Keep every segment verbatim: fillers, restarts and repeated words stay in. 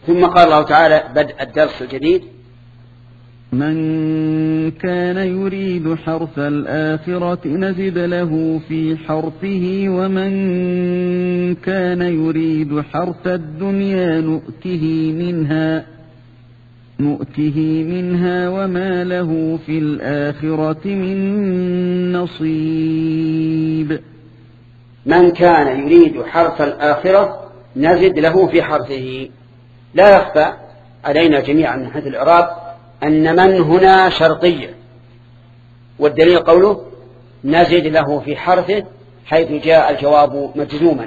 ثم قال الله تعالى بدء الدرس الجديد: من كان يريد حرث الآخرة نزد له في حرثه ومن كان يريد حرث الدنيا نؤته منها نؤته منها وما له في الآخرة من نصيب. من كان يريد حرث الآخرة نزد له في حرثه. لا يخفى علينا جميعا من حيث الإعراب أن من هنا شرطية، والدليل قوله نزد له في حرثه حيث جاء الجواب مجزوما،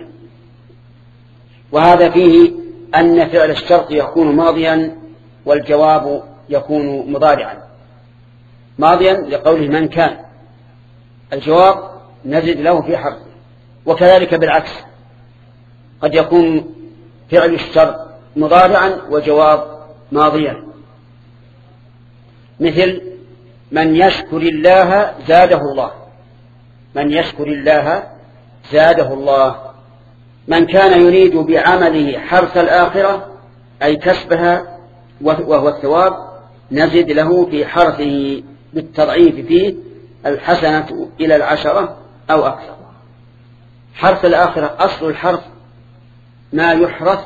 وهذا فيه أن فعل الشرط يكون ماضيا والجواب يكون مضارعا. ماضيا لقوله من كان، الجواب نزد له في حرثه. وكذلك بالعكس قد يكون فعل الشرط مضارعا وجواب ماضيا، مثل من يشكر الله زاده الله. من يشكر الله زاده الله. من كان يريد بعمله حرث الآخرة أي كسبها وهو الثواب نزد له في حرثه بالتضعيف فيه الحسنة إلى العشرة أو أكثر. حرث الآخرة أصل الحرث ما يحرث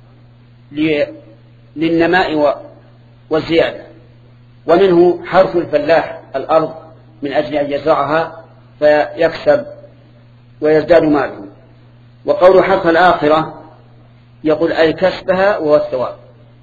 للنماء والزيادة، ومنه حرث الفلاح الأرض من أجل أن يزرعها فيكسب ويزداد ماله. وقول حرث الآخرة يقول أي كسبها وهو الثواب.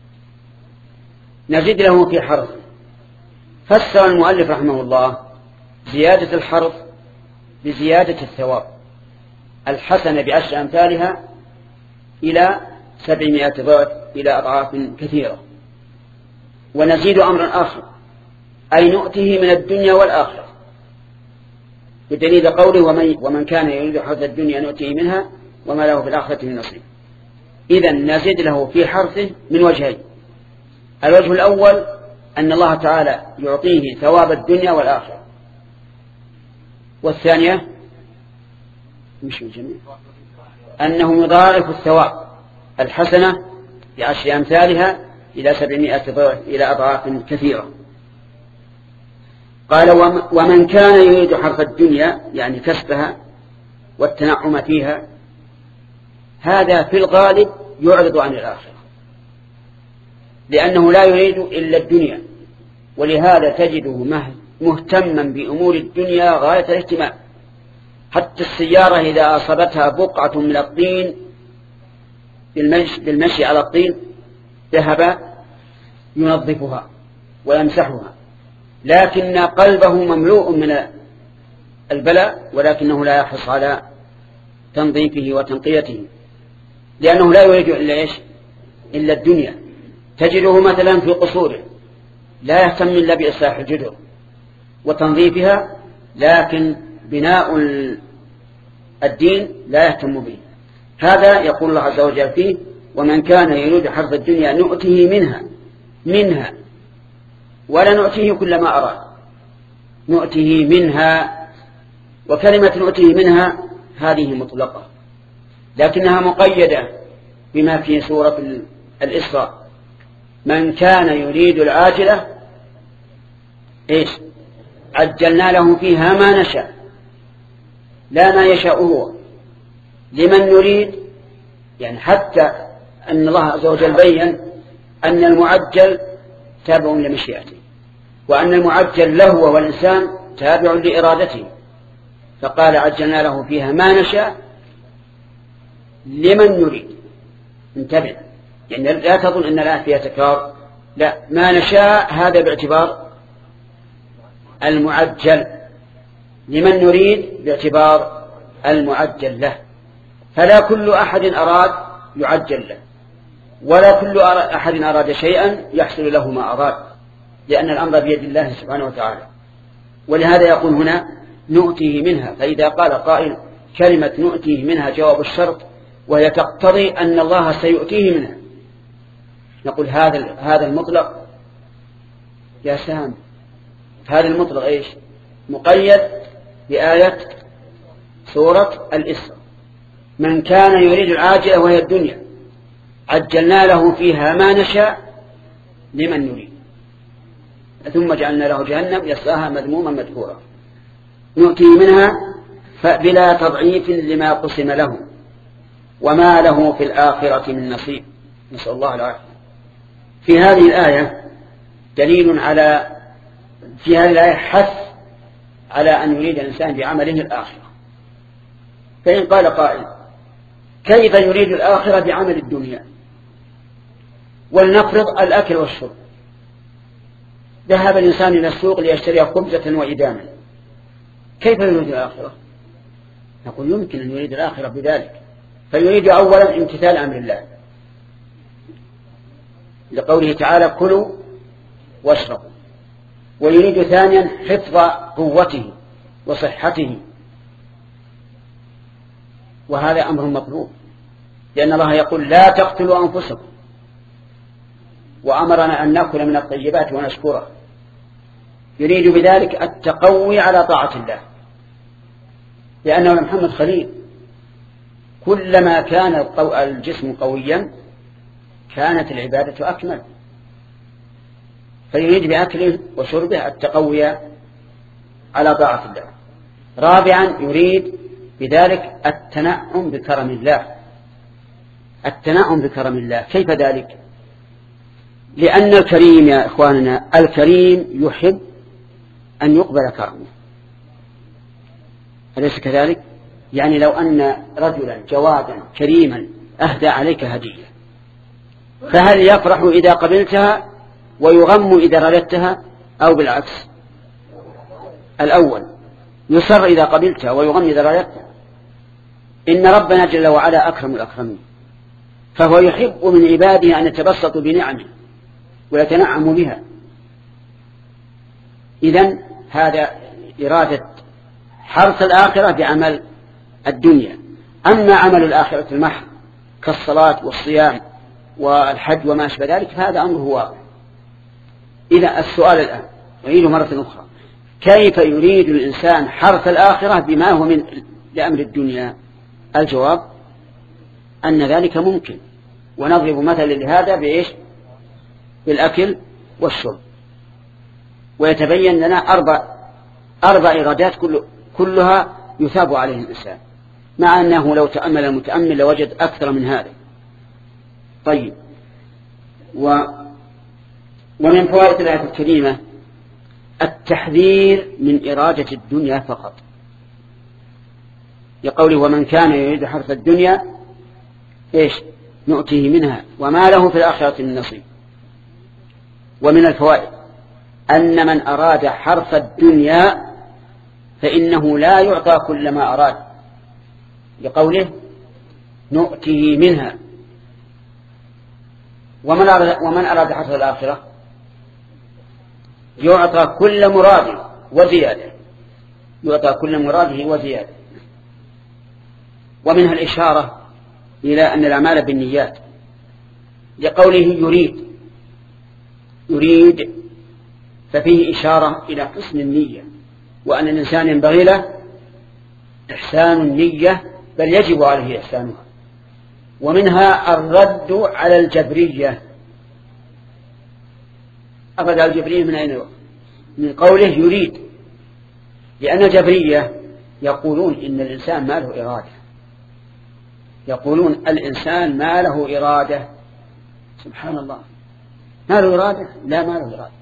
نزيد له في حرث. فسر المؤلف رحمه الله زيادة الحرث بزيادة الثواب، الحسنة بعشر أمثالها إلى سبعمائة ضعف إلى أضعاف كثيرة. ونزيد أمرا آخر أي نؤته من الدنيا والآخرة، بدليل قوله ومن, ومن كان يريد حرث الدنيا نؤته منها وما له في الآخرة من نصيب. إذن نزيد له في حرثه من وجهين: الوجه الأول أن الله تعالى يعطيه ثواب الدنيا والآخرة، والثانية مش الجميع أنه يضاعف الثواب الحسنة بعشر أمثالها إلى سبعمائة ضعف إلى أضعاف كثيرة. قال ومن كان يريد حرث الدنيا يعني كسبها والتنعم فيها، هذا في الغالب يعرض عن الآخرة لأنه لا يريد إلا الدنيا، ولهذا تجده مهتما بأمور الدنيا غاية الاهتمام. حتى السيارة إذا أصابتها بقعة من الطين بالمشي على الطين ذهب ينظفها ويمسحها، لكن قلبه مملوء من البلاء ولكنه لا يحرص على تنظيفه وتنقيته، لأنه لا يريد إلا إيش؟ إلا الدنيا. تجده مثلا في قصوره لا يهتم إلا بإصلاح الجدر وتنظيفها، لكن بناء الدين لا يهتم به. هذا يقول الله عز وجل فيه ومن كان يريد حرث الدنيا نؤته منها منها ولا نؤته كل ما أراد، نؤته منها. وكلمة نؤته منها هذه مطلقة لكنها مقيدة بما في سورة الإسراء: من كان يريد العاجلة إيش عجلنا له فيها ما نشاء، لا ما يشاء هو لمن نريد. يعني حتى أن الله عز وجل بيّن أن المعجل تابع لمشيئته، وأن المعجل له وهو الإنسان تابع لإرادته، فقال عجلنا له فيها ما نشاء لمن نريد. انتبه، يعني لا تظن أن الآية فيها تكرار، لا، ما نشاء هذا باعتبار المعجل، لمن نريد باعتبار المعجل له. فلا كل أحد أراد يعجل له، ولا كل أحد أراد شيئا يحصل له ما أراد، لأن الأمر بيد الله سبحانه وتعالى. ولهذا يقول هنا نؤتيه منها. فإذا قال قائل كلمة نؤتيه منها جواب الشرط وهي تقتضي أن الله سيؤتيه منها، نقول هذا هذا المطلق يا سام، هذا المطلق إيش؟ مقيد بآية سورة الإسراء: من كان يريد العاجلة وهي الدنيا عجلنا له فيها ما نشاء لمن نريد ثم جعلنا له جهنم يصلاها مذموما مدحورا نؤتيه منها بلا تضعيف لما قسم له وما له في الآخرة من نصيب. نسأل الله العافية. في هذه الآية دليل على في هذه الآية حث على أن يريد الإنسان بعمله الآخرة. فإن قال قائل كيف يريد الآخرة بعمل الدنيا؟ ولنفرض الأكل والشرب، ذهب الإنسان إلى السوق ليشتري خبزة وإداما، كيف يريد الآخرة؟ نقول يمكن أن يريد الآخرة بذلك، فيريد أولا امتثال أمر الله لقوله تعالى كلوا واشربوا، ويريد ثانيا حفظ قوته وصحته، وهذا أمر مطلوب لأن الله يقول لا تقتلوا أنفسكم وأمرنا أن نأكل من الطيبات ونشكره. يريد بذلك التقوي على طاعة الله، لأنه محمد خليل كلما كان الجسم قويا كانت العبادة أكمل، فيريد بأكله وشربه التقوي على طاعة الله. رابعا يريد بذلك التنعم بكرم الله. التنعم بكرم الله كيف ذلك؟ لأن الكريم يا إخواننا الكريم يحب أن يقبل كرمه، أليس كذلك؟ يعني لو أن رجلا جوادا كريما أهدى عليك هدية، فهل يفرح إذا قبلتها ويغم إذا رددتها أو بالعكس؟ الأول يسر إذا قبلتها ويغم إذا رددتها. إن ربنا جل وعلا أكرم الأكرمين، فهو يحب من عباده أن يتبسطوا بنعمه ويتنعموا بها. إذن هذا إرادة حرث الآخرة بعمل الدنيا. أما عمل الآخرة المحض كالصلاة والصيام والحج وما أشبه ذلك فهذا أمره واضح. إذا السؤال الآن أعيده مرة أخرى، كيف يريد الإنسان حرث الآخرة بما هو من لأمر الدنيا؟ الجواب أن ذلك ممكن، ونضرب مثلا لهذا بإيش؟ بالأكل والشرب. ويتبين لنا أربع أربع إرادات كل كلها يثاب عليه الإنسان، مع أنه لو تأمل المتأمل لوجد أكثر من هذا. طيب، و ومن فوائد الآية الكريمة التحذير من إرادة الدنيا فقط، لقوله ومن كان يريد حرث الدنيا إيش نؤتيه منها وما له في الآخرة من نصيب. ومن الفوائد أن من أراد حرث الدنيا فإنه لا يعطى كل ما أراد، لقوله نؤتيه منها. ومن أراد, ومن أراد حرث الآخرة يعطى كل مراد وزيادة، يعطى كل مراده وزيادة. ومنها الإشارة إلى أن الأعمال بالنيات، لقوله يريد يريد ففيه إشارة إلى حسن النية، وأن الإنسان ينبغي له إحسان النية، بل يجب عليه إحسانها. ومنها الرد على الجبرية. أخذ الجبرية من أين؟ من قوله يريد، لأن الجبرية يقولون إن الإنسان ما له إرادة، يقولون الإنسان ما له إرادة. سبحان الله، ما له إرادة؟ لا، ما له إرادة.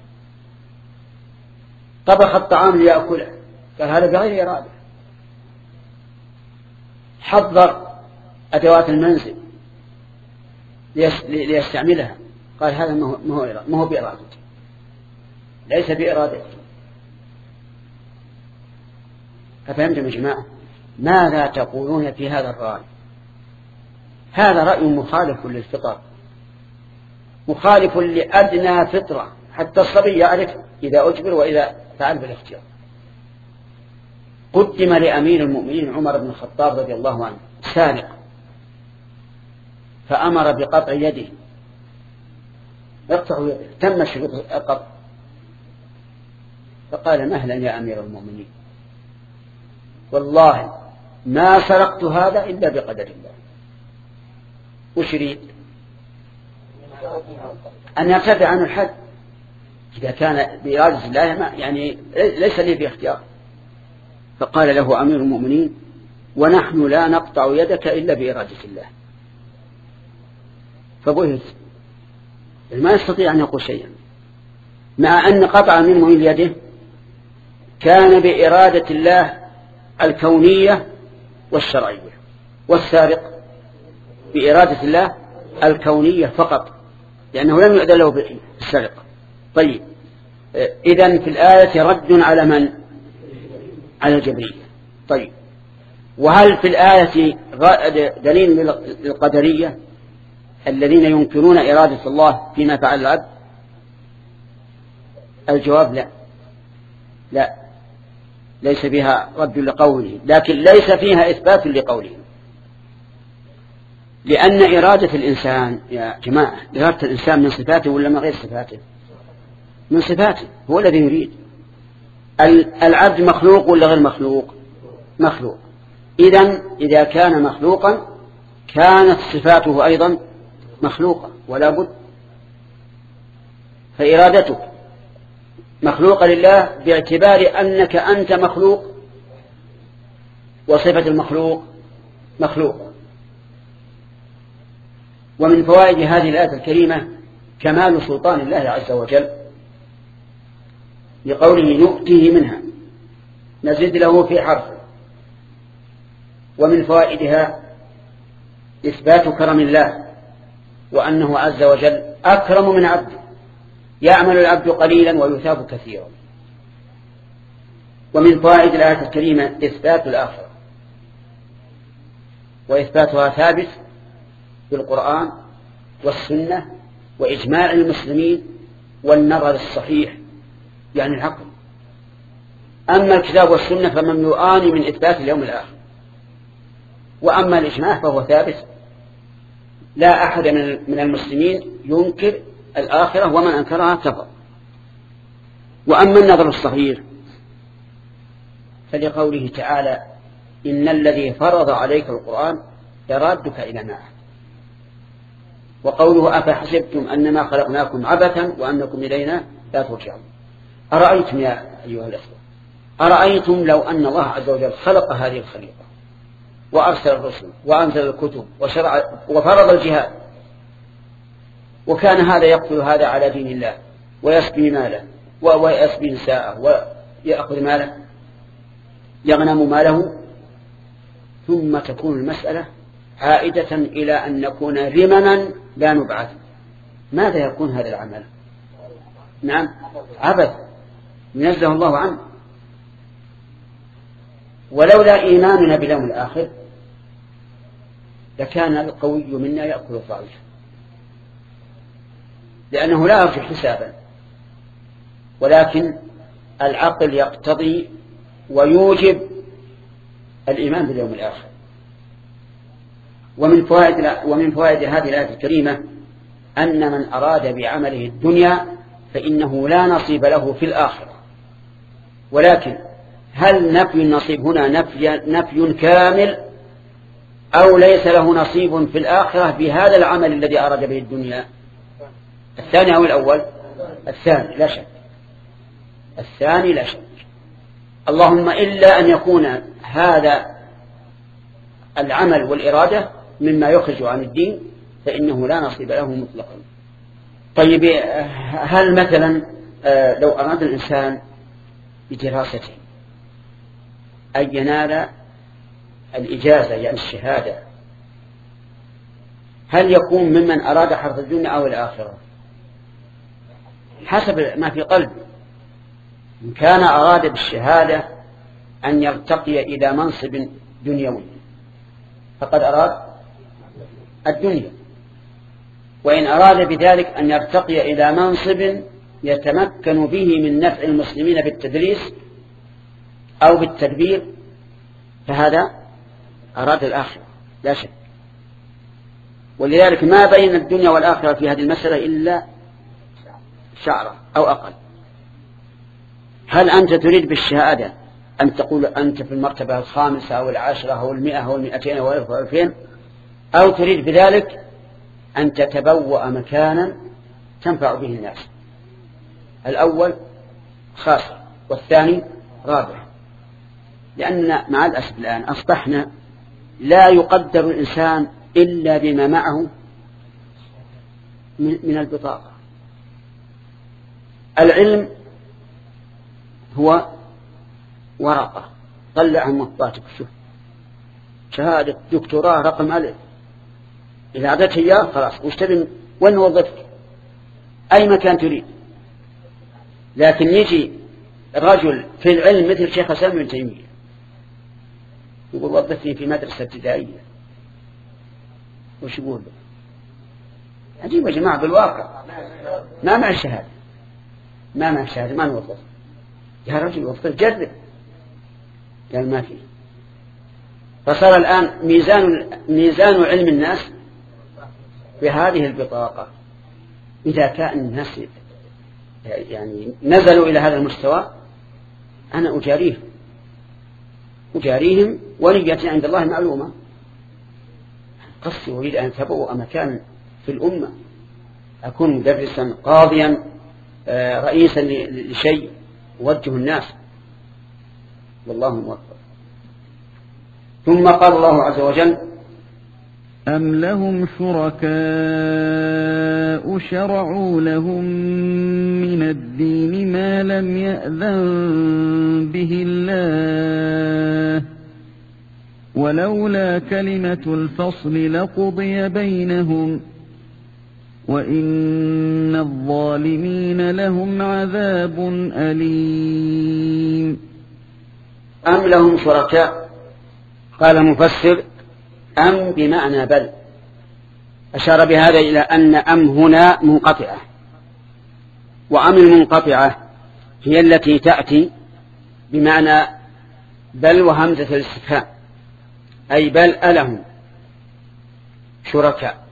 طبخ الطعام ليأكله، قال هذا بغير إرادة. حضر أدوات المنزل ليستعملها، قال هذا ما هو بإرادته، ليس بإرادته. أفهمتم يا جماعة؟ ماذا تقولون في هذا الرأي؟ هذا رأي مخالف للفطر، مخالف لأدنى فطرة، حتى الصبي يعرف إذا أجبر وإذا فعل بالاختيار. قدم لأمير المؤمنين عمر بن الخطاب رضي الله عنه سارق، فأمر بقطع يده، اقطعوا يده، تم شروط القطع. فقال مهلا يا أمير المؤمنين، والله ما سرقت هذا إلا بقدر الله. وش يريد؟ أن يرتفع عنه الحد إذا كان بإرادة الله يعني ليس لي في اختيار. فقال له أمير المؤمنين ونحن لا نقطع يدك إلا بإرادة الله. فبهت ما يستطيع أن يقول شيئا، مع أن قطع أمير المؤمنين يده كان بإرادة الله الكونية والشرعية، والسارق بإرادة الله الكونية فقط لأنه لم يؤذن له بالسرقة. طيب إذن في الآية رد على من؟ على الجبرية. طيب وهل في الآية دليل للقدرية الذين ينكرون إرادة الله فيما فعل العبد؟ الجواب لا، لا ليس فيها رد لقوله، لكن ليس فيها إثبات لقوله، لأن إرادة الإنسان يا جماعة إرادة الإنسان من صفاته ولا من غير صفاته؟ من صفاته، هو الذي يريد. العبد مخلوق ولا غير مخلوق؟ مخلوق. إذن إذا كان مخلوقا كانت صفاته أيضا مخلوقة ولا بد. فإرادتك مخلوقة لله باعتبار أنك أنت مخلوق، وصفة المخلوق مخلوق. ومن فوائد هذه الآية الكريمة كمال سلطان الله عز وجل لقوله نؤتيه منها نزيد له في حرفه. ومن فوائدها إثبات كرم الله وأنه عز وجل أكرم من عبده، يعمل العبد قليلا ويثاب كثيرا. ومن فوائد الآية الكريمة إثبات الآخرة، وإثباتها ثابت بالقرآن والسنة وإجماع المسلمين والنظر الصحيح يعني العقل. أما الكتاب والسنة فمملوءان من إثبات اليوم الآخر، وأما الإجماع فهو ثابت، لا أحد من المسلمين ينكر الآخرة ومن أنكرها كفر. وأما النظر الصحيح فلقوله تعالى إن الذي فرض عليك القرآن لرادك إلى معه. وقوله أفحسبتم أنما خلقناكم عبثا وأنكم إلينا لا ترجعون. أرأيتم يا أيها الأخوة، أرأيتم لو أن الله عز وجل خلق هذه الخليقة وأرسل الرسل وأنزل الكتب وشرع وفرض الجهاد، وكان هذا يقتل هذا على دين الله ويسبي ماله ويسبي نساءه ويأخذ ماله يغنم ماله، ثم تكون المسألة عائدة إلى أن نكون رمما لا نبعث، ماذا يكون هذا العمل؟ نعم عبث ينزه الله عنه. ولولا إيماننا باليوم الآخر لكان القوي منا يأكل الضعيف، لأنه لا يرجو حسابا، ولكن العقل يقتضي ويوجب الإيمان باليوم الآخر. ومن فوائد ومن فوائد هذه الآية الكريمة أن من أراد بعمله الدنيا فإنه لا نصيب له في الآخرة. ولكن هل نفي النصيب هنا نفي, نفي كامل أو ليس له نصيب في الآخرة بهذا العمل الذي أراد به الدنيا؟ الثاني أو الأول؟ الثاني لا شك، الثاني لا شك. اللهم إلا أن يكون هذا العمل والإرادة مما يخرج عن الدين فإنه لا نصيب له مطلقا. طيب هل مثلا لو أراد الإنسان بدراسته أن ينال الإجازة يعني الشهادة، هل يكون ممن أراد حرث الدنيا أو الآخرة؟ حسب ما في قلبه. إن كان أراد بالشهادة أن يرتقي إلى منصب دنيوي فقد أراد الدنيا، وإن أراد بذلك أن يرتقي إلى منصب يتمكن به من نفع المسلمين بالتدريس أو بالتدبير فهذا أراد الآخرة لا شك. ولذلك ما بين الدنيا والآخرة في هذه المسألة إلا شعرة أو أقل. هل أنت تريد بالشهادة أن تقول أنت في المرتبة الخامسة أو العاشرة أو المئة أو المئتين أو الألفين، أو تريد بذلك أن تتبوأ مكانا تنفع به الناس. الأول خاسر والثاني رابح، لأننا مع الأسف الآن أصبحنا لا يقدر الإنسان إلا بما معه من البطاقة. العلم هو ورقة طلعها من مطبعتك، شوف شهادة دكتوراه رقم ألف، إذا أعطيته إياه خلاص وش تبي وين وظفك أي مكان تريد. لكن يجي رجل في العلم مثل شيخ الإسلام ابن تيمية يقول وظفني في مدرسة ابتدائية، وش يقول له؟ عجيب يا جماعة، بالواقع ما مع الشهادة ما مع الشهادة ما نوظف. يا رجل وظف جرب، قال ما فيه. فصار الآن ميزان ميزان علم الناس بهذه البطاقة. إذا كان الناس يعني نزلوا إلى هذا المستوى أنا أجاريهم أجاريهم ونيتي عند الله معلومة. قصدي أريد أن أتبوأ مكان في الأمة، أكون مدرسا قاضيا رئيسا لشيء أوجه الناس، والله موفق. ثم قال الله عز وجل أم لهم شركاء شرعوا لهم من الدين ما لم يأذن به الله ولولا كلمة الفصل لقضي بينهم وإن الظالمين لهم عذاب أليم. أم لهم شركاء، قال مفسر أم بمعنى بل، أشار بهذا إلى أن أم هنا منقطعة، وأم المنقطعة هي التي تأتي بمعنى بل وهمزة الاستفهام، أي بل ألهم شركاء.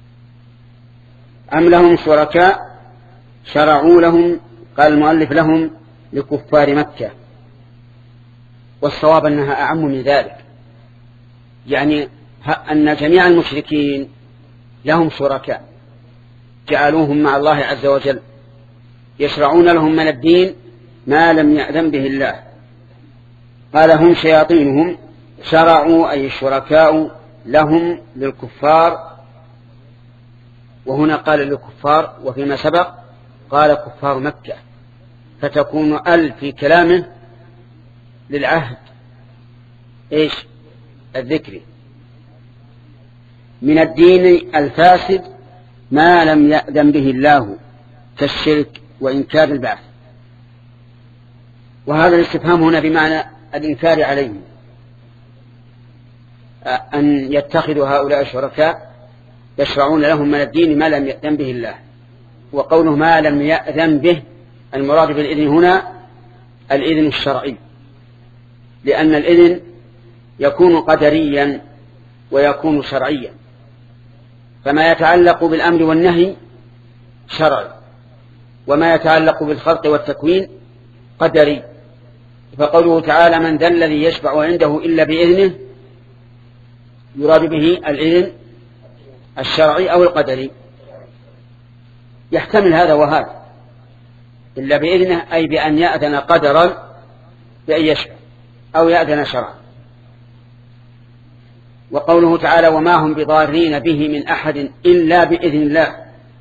أم لهم شركاء شرعوا لهم، قال المؤلف لهم لكفار مكة، والصواب أنها أعم من ذلك، يعني أن جميع المشركين لهم شركاء جعلوهم مع الله عز وجل يشرعون لهم من الدين ما لم يأذن به الله. قال هم شياطينهم، شرعوا أي الشركاء لهم للكفار، وهنا قال للكفار وفيما سبق قال كفار مكة، فتكون ال في كلامه للعهد ايش الذكري من الدين الفاسد ما لم يأذن به الله كالشرك وإنكار البعث. وهذا الاستفهام هنا بمعنى الإنكار عليهم، أن يتخذوا هؤلاء الشركاء يشرعون لهم من الدين ما لم يأذن به الله. وقوله ما لم يأذن به المراد بالإذن هنا الإذن الشرعي، لأن الإذن يكون قدريا ويكون شرعيا، فما يتعلق بالأمر والنهي شرعي، وما يتعلق بالخلق والتكوين قدري. فقوله تعالى من ذا الذي يشفع عنده إلا بإذنه يراد به الإذن الشرعي أو القدري، يحتمل هذا وهذا، إلا بإذنه أي بأن يأذن قدرا بأن يشفع أو يأذن شرعا. وقوله تعالى وما هم بضارين به من أحد إلا بإذن الله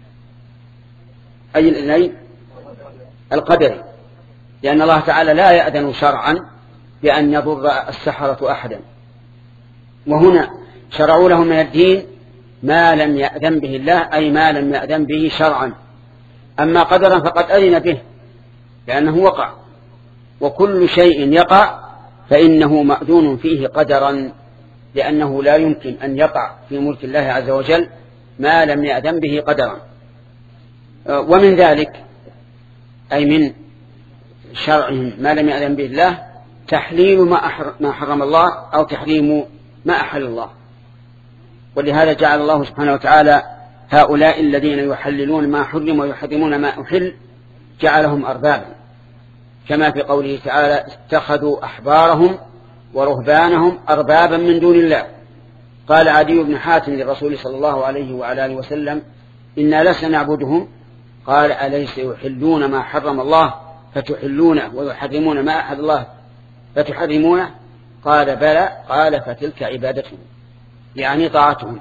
أي الإذنين القدري، لأن الله تعالى لا يأذن شرعا بأن يضر السحرة أحدا. وهنا شرعوا لهم من الدين ما لم يأذن به الله أي ما لم يأذن به شرعا، أما قدرا فقد أذن به لأنه وقع، وكل شيء يقع فإنه مأذون فيه قدرا، لأنه لا يمكن أن يقع في ملك الله عز وجل ما لم يأذن به قدرا. ومن ذلك أي من شرعهم ما لم يأذن به الله تحليل ما حرم الله أو تحريم ما أحل الله. ولهذا جعل الله سبحانه وتعالى هؤلاء الذين يحللون ما حرم ويحرمون ما أحل جعلهم أربابا، كما في قوله تعالى اتخذوا أحبارهم ورهبانهم أربابا من دون الله. قال عدي بن حاتم للرسول صلى الله عليه وعلى آله وسلم إنا لسنا نعبدهم، قال أليس يحلون ما حرم الله فتحلونه ويحرمون ما أحل الله فتحرمونه؟ قال بلى. قال فتلك عبادتهم، يعني طاعتهم.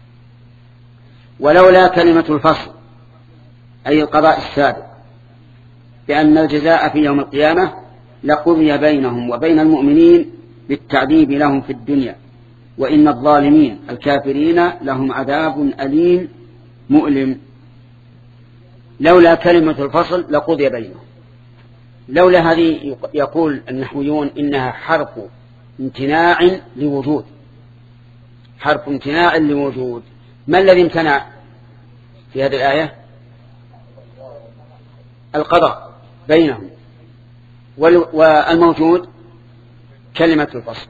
ولولا كلمة الفصل أي القضاء السابق بأن الجزاء في يوم القيامة لقضي بينهم وبين المؤمنين بالتعذيب لهم في الدنيا، وإن الظالمين الكافرين لهم عذاب أليم مؤلم. لولا كلمة الفصل لقضي بينهم. لولا هذه يقول النحويون إنها حرف امتناع لوجود، حرف امتناع لوجود. ما الذي امتنع في هذه الآية؟ القضاء بينهم، والموجود كلمة الفصل.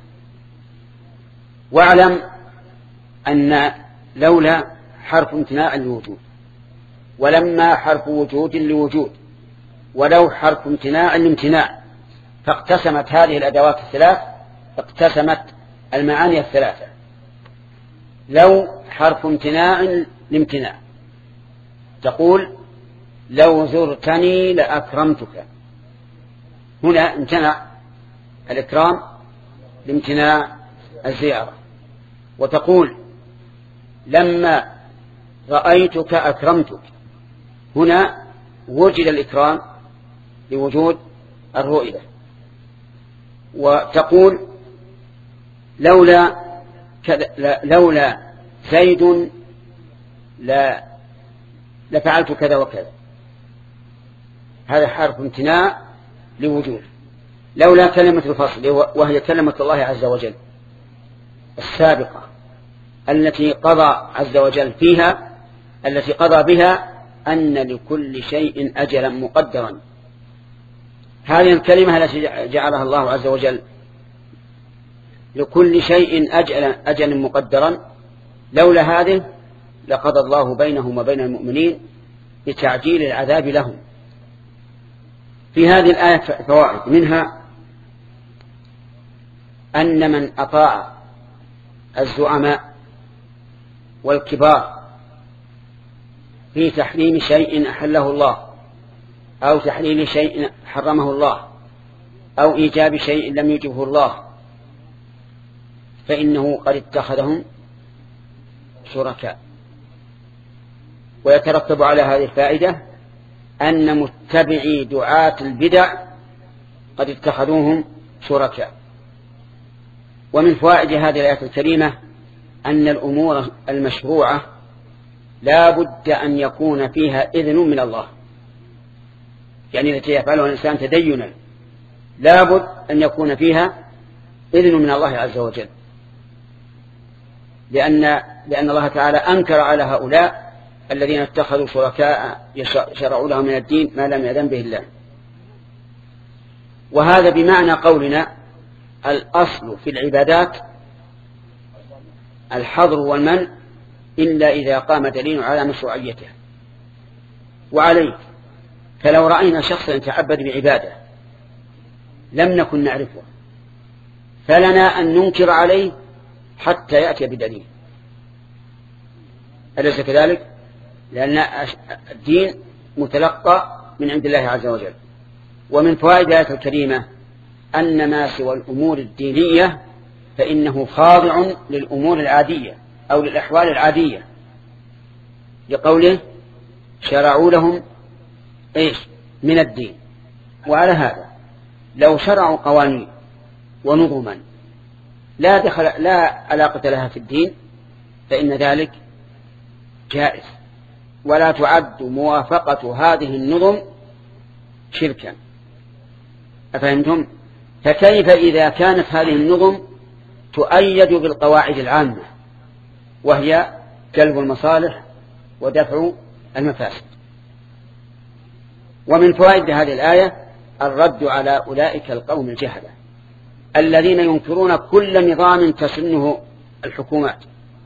واعلم أن لولا حرف امتناع لوجود، ولما حرف وجود لوجود، ولو حرف امتناع لامتناع، فاقتسمت هذه الأدوات الثلاث، اقتسمت المعاني الثلاثة. لو حرف امتناع لامتناع، تقول لو زرتني لأكرمتك، هنا امتنع الإكرام لامتناع الزيارة. وتقول لما رأيتك أكرمتك، هنا وجد الإكرام لوجود الرؤية. وتقول لولا لولا زيد لا لفعلت كذا وكذا، هذا حرف امتناع لوجود. لولا كلمة الفصل وهي كلمة الله عز وجل السابقة التي قضى عز وجل فيها، التي قضى بها أن لكل شيء أجلا مقدرا. هذه الكلمة التي جعلها الله عز وجل لكل شيء أجلا أجلا مقدرا، لولا هذه لقضى الله بينهم وبين المؤمنين بتعجيل العذاب لهم. في هذه الآية فوائد، منها أن من أطاع الزعماء والكبار في تحريم شيء أحله الله أو تحليل شيء حرمه الله أو إيجاب شيء لم يجبه الله، فإنه قد اتخذهم شركاء. ويترتب على هذه الفائدة أن متبعي دعاة البدع قد اتخذوهم شركاء. ومن فوائد هذه الآية الكريمة أن الأمور المشروعة لا بد أن يكون فيها إذن من الله، يعني التي يفعلها الإنسان تدينا لا بد أن يكون فيها إذن من الله عز وجل، لأن, لأن الله تعالى أنكر على هؤلاء الذين اتخذوا شركاء يشرعوا لهم من الدين ما لم يأذن به الله. وهذا بمعنى قولنا الأصل في العبادات الحظر والمنع إلا إذا قام دليل على مشروعيته. وعليه فلو رأينا شخصا يتعبد بعبادة لم نكن نعرفه، فلنا أن ننكر عليه حتى يأتي بدليل، أليس كذلك؟ لأن الدين متلقى من عند الله عز وجل. ومن فوائد الآية الكريمة أن ما سوى الأمور الدينية فإنه خاضع للأمور العادية أو للأحوال العادية، لقوله شرعوا لهم إيش من الدين. وعلى هذا لو شرعوا قوانين ونظما لا دخل لا علاقة لها في الدين فإن ذلك جائز، ولا تعد موافقة هذه النظم شركا. أفهمتم؟ فكيف إذا كانت هذه النظم تؤيد بالقواعد العامة وهي جلب المصالح ودفع المفاسد. ومن فوائد هذه الآية الرد على أولئك القوم الجهلة الذين ينكرون كل نظام تسنه الحكومات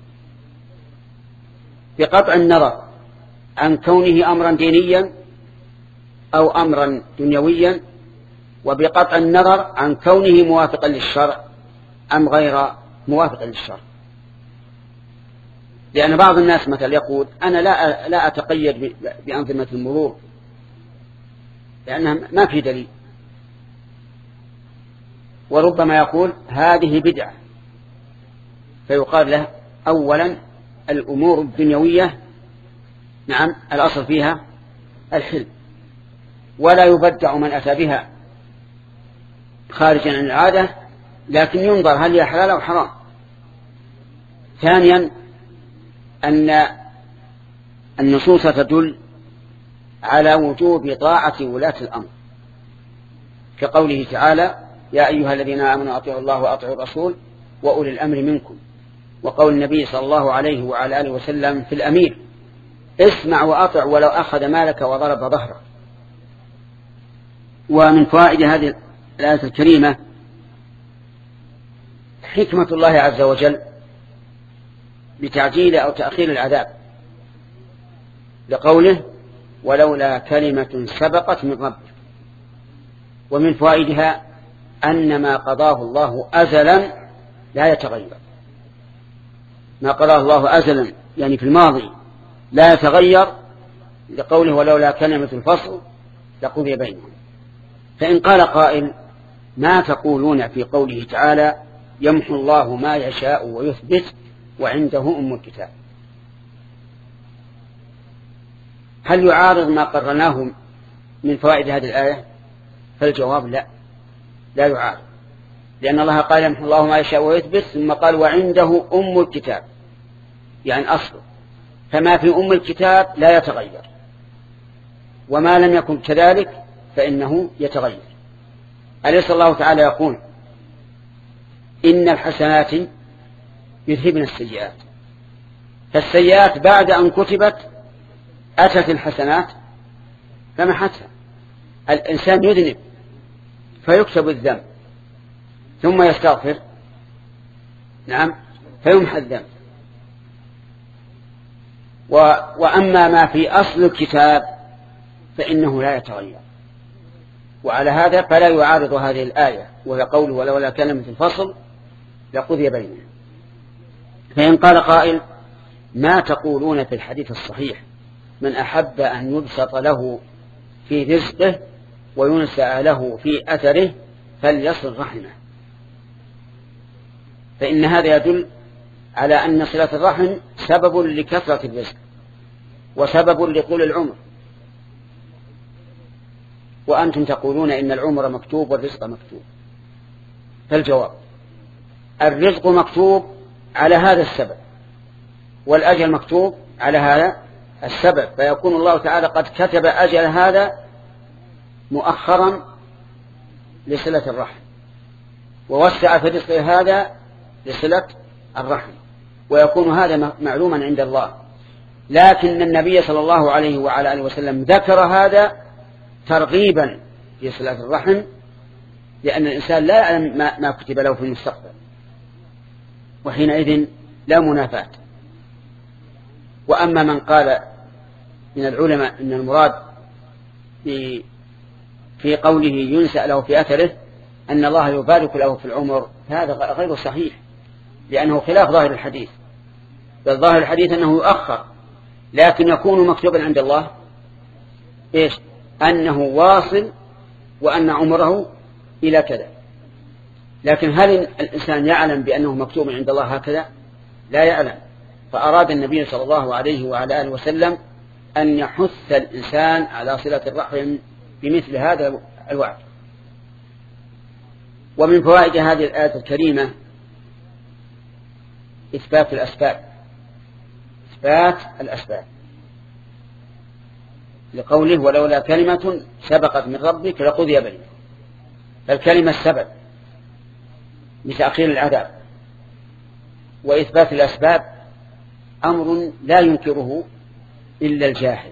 بقطع النظر عن كونه أمرا دينيا أو أمرا دنيويا، وبقطع النظر عن كونه موافقا للشرع أم غير موافقا للشرع. لأن بعض الناس مثلا يقول أنا لا لا أتقيد بأنظمة المرور لأنها ما في دليل، وربما يقول هذه بدعة، فيقال له أولا الأمور الدنيوية نعم الأصل فيها الحل، ولا يبدع من أتى بها خارجا عن العادة، لكن ينظر هل هي حلال أو حرام. ثانيا أن النصوص تدل على وجوب طاعة ولاة الأمر، كقوله تعالى يا أيها الذين آمنوا أطيعوا الله وأطيعوا الرسول وأولي الأمر منكم، وقول النبي صلى الله عليه وعلى آله وسلم في الأمير اسمع وأطع ولو أخذ مالك وضرب ظهرك. ومن فوائد هذه الآية الكريمة حكمة الله عز وجل بتعجيل أو تأخير العذاب، لقوله ولولا كلمة سبقت من ربك. ومن فوائدها أن ما قضاه الله أزلا لا يتغير، ما قضاه الله أزلا يعني في الماضي لا يتغير، لقوله ولولا كلمة الفصل لقضي بينهم. فإن قال قائل ما تقولون في قوله تعالى يمحو الله ما يشاء ويثبت وعنده أم الكتاب، هل يعارض ما قررناه من فوائد هذه الآية؟ فالجواب لا، لا يعارض، لأن الله قال يمحو الله ما يشاء ويثبت، ثم قال وعنده أم الكتاب يعني أصله، فما في أم الكتاب لا يتغير، وما لم يكن كذلك فإنه يتغير. أليس الله تعالى يقول إن الحسنات يذهبن السيئات، فالسيئات بعد أن كتبت أتت الحسنات فمحتها. الإنسان يذنب فيكتب الذنب ثم يستغفر نعم فيمحى الذنب. وأما ما في أصل الكتاب فإنه لا يتغير، وعلى هذا فلا يعارض هذه الآية وهي قوله ولولا كلمة الفصل لقضي بينهم. فإن قال قائل ما تقولون في الحديث الصحيح من أحب أن يبسط له في رزقه وينسأ له في أثره فليصل رحمه، فإن هذا يدل على أن صلة الرحم سبب لكثرة الرزق وسبب لطول العمر، وأنتم تقولون إن العمر مكتوب والرزق مكتوب. فالجواب الرزق مكتوب على هذا السبب والأجل مكتوب على هذا السبب، فيكون الله تعالى قد كتب أجل هذا مؤخرا لصلة الرحم، ووسع في رزق هذا لصلة الرحم، ويكون هذا معلوما عند الله. لكن النبي صلى الله عليه وعلى آله وسلم ذكر هذا ترغيبا في صلة الرحم، لأن الإنسان لا يعلم ما كتب له في المستقبل، وحينئذ لا منافاة. وأما من قال من العلماء إن المراد في, في قوله ينسأ له في أثره أن الله يبارك له في العمر، هذا غير صحيح، لأنه خلاف ظاهر الحديث. بل ظاهر الحديث أنه يؤخر، لكن يكون مكتوبا عند الله إيش؟ أنه واصل وأن عمره إلى كذا. لكن هل الإنسان يعلم بأنه مكتوب عند الله هكذا؟ لا يعلم. فأراد النبي صلى الله عليه وعلى آله وسلم أن يحث الإنسان على صلة الرحم بمثل هذا الوعد. ومن فوائد هذه الآية الكريمة إثبات الأسباب، إثبات الأسباب لقوله ولولا كلمة سبقت من ربك لقضي بينهم. فالكلمة السبب لتأخير العذاب، وإثبات الأسباب أمر لا ينكره إلا الجاهل.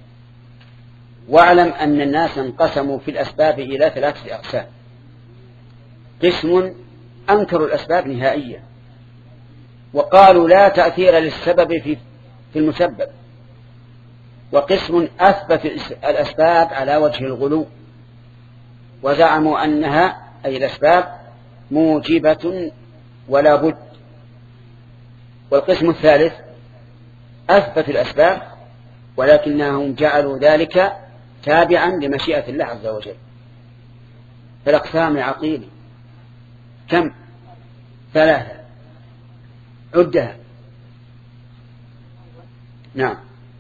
واعلم أن الناس انقسموا في الأسباب إلى ثلاثة أقسام: قسم أنكروا الأسباب نهائيا وقالوا لا تأثير للسبب في في المسبب، وقسم أثبت الأسباب على وجه الغلو وزعموا أنها أي الأسباب موجبة ولا بد. والقسم الثالث أثبتوا الأسباب ولكنهم جعلوا ذلك تابعا لمشيئة الله عز وجل. فالأقسام العقيدة كم؟ ثلاثة، عدها. نعم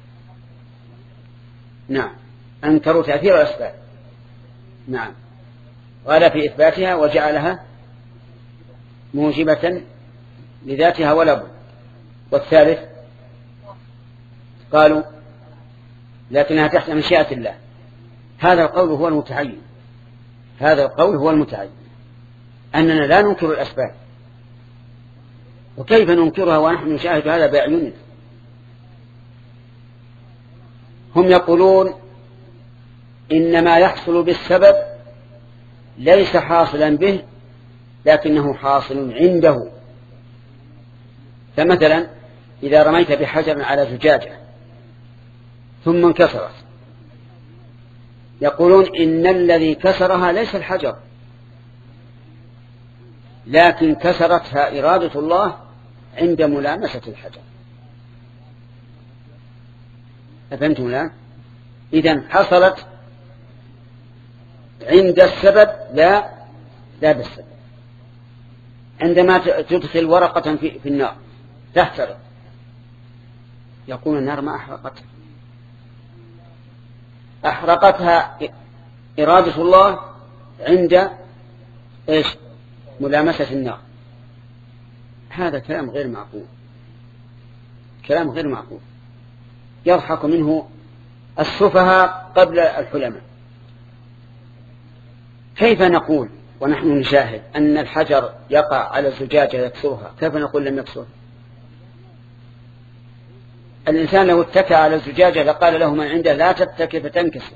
نعم أنكروا تأثير الأسباب، نعم، قال في إثباتها وجعلها موجبة لذاتها ولا بد. والثالث قالوا لكنها تحت مشيئة الله. هذا القول هو المتعين، هذا القول هو المتعين، أننا لا ننكر الأسباب. وكيف ننكرها ونحن نشاهد هذا بأعيننا؟ هم يقولون إن ما يحصل بالسبب ليس حاصلا به لكنه حاصل عنده. فمثلا إذا رميت بحجر على زجاجة ثم انكسرت، يقولون إن الذي كسرها ليس الحجر لكن كسرتها إرادة الله عند ملامسة الحجر. أفهمتم الآن؟ إذن حصلت عند السبب لا لا بالسبب. عندما تدخل ورقة في, في النار تحترق، يقول النار ما أحرقتها، أحرقتها إرادة الله عند إيش؟ ملامسة النار. هذا كلام غير معقول، كلام غير معقول، يضحك منه السفهاء قبل الحلماء. كيف نقول ونحن نشاهد أن الحجر يقع على الزجاجة يكسرها، كيف نقول لم يكسرها؟ الإنسان لو اتكى على الزجاجة لقال له من عنده لا تتكي فتنكسر.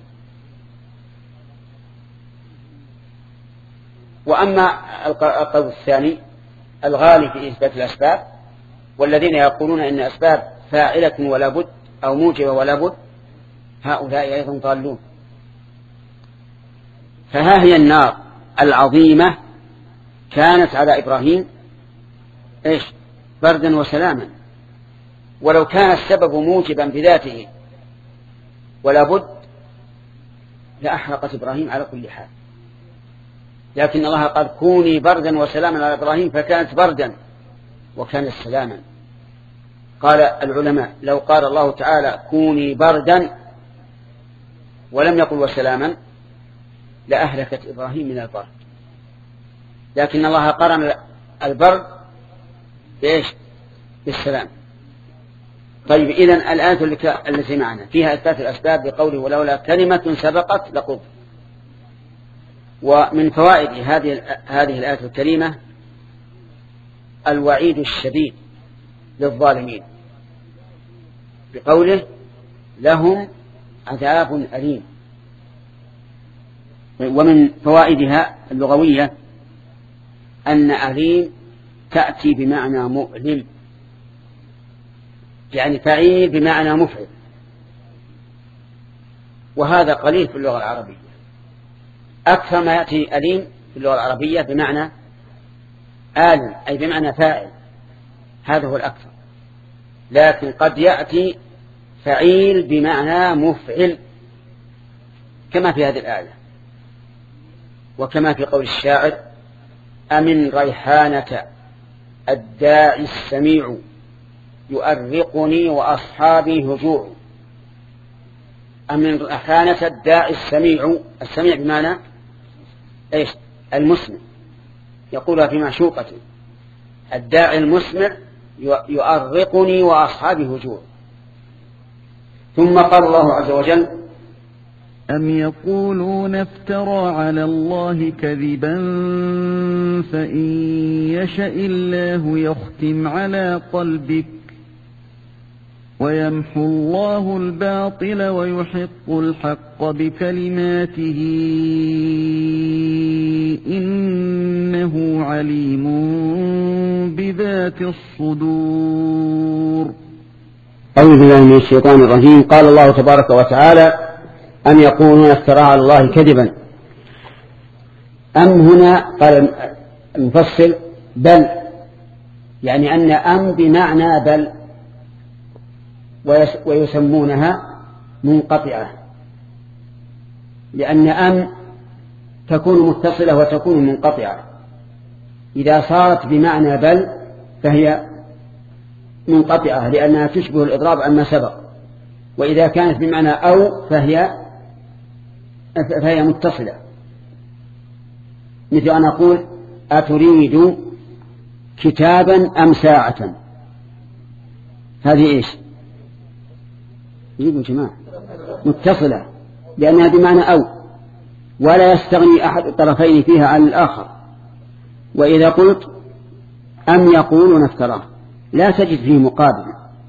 وأما القول الثاني الغالي في إثبات الأسباب، والذين يقولون إن أسباب فاعلة ولا بد أو موجبة ولا بد، هؤلاء أيضا ضالون. فها هي النار العظيمة كانت على إبراهيم إيش؟ بردا وسلاما، ولو كان السبب موجبا بذاته ولا بد لأحرقت إبراهيم على كل حال، لكن الله قال كوني بردا وسلاما على إبراهيم فكانت بردا وكانت سلاما. قال العلماء لو قال الله تعالى كوني بردا ولم يقل وسلاما لأهلكت إبراهيم من البرد، لكن الله قرن البرد بإيش؟ بالسلام. طيب إذن الآية التي معنا فيها إثبات الأسباب بقوله ولولا كلمة سبقت لقضي. ومن فوائد هذه هذه الآية الكريمة الوعيد الشديد للظالمين بقوله لهم عذاب أليم. ومن فوائدها اللغوية أن أليم تأتي بمعنى مؤلم، يعني فعيل بمعنى مفعل، وهذا قليل في اللغة العربية. أكثر ما يأتي أليم في اللغة العربية بمعنى آلم أي بمعنى فاعل، هذا هو الأكثر. لكن قد يأتي فعيل بمعنى مفعل كما في هذه الآية، وكما في قول الشاعر أمن ريحانة الداعي السميع يؤرقني وأصحابي هجوع. أمن ريحانة الداعي السميع، السميع بمعنى إيش؟ المسمع، يقولها في معشوقته الداعي المسمع يؤرقني وأصحابي هجوع. ثم قال الله عز وجل أم يقولون افترى على الله كذبا فإن يشاء الله يختم على قلبك ويمحو الله الباطل ويحق الحق بكلماته إنه عليم بذات الصدور. أعوذ بالله من الشيطان الرجيم. قال الله تبارك وتعالى أم يقولون افترى على الله كذبا. أم هنا قال المفصل بل، يعني أن أم بمعنى بل، ويسمونها منقطعة، لأن أم تكون متصلة وتكون منقطعة. إذا صارت بمعنى بل فهي منقطعة لأنها تشبه الإضراب عما سبق، وإذا كانت بمعنى أو فهي فهي متصلة. مثل أن أقول أتريد كتابا أم ساعة، هذه إيش؟ يقول جماعة متصلة لأنها بمعنى أو، ولا يستغني أحد الطرفين فيها عن الآخر. وإذا قلت أم يقولون افتراه لا تجد فيه مقابل،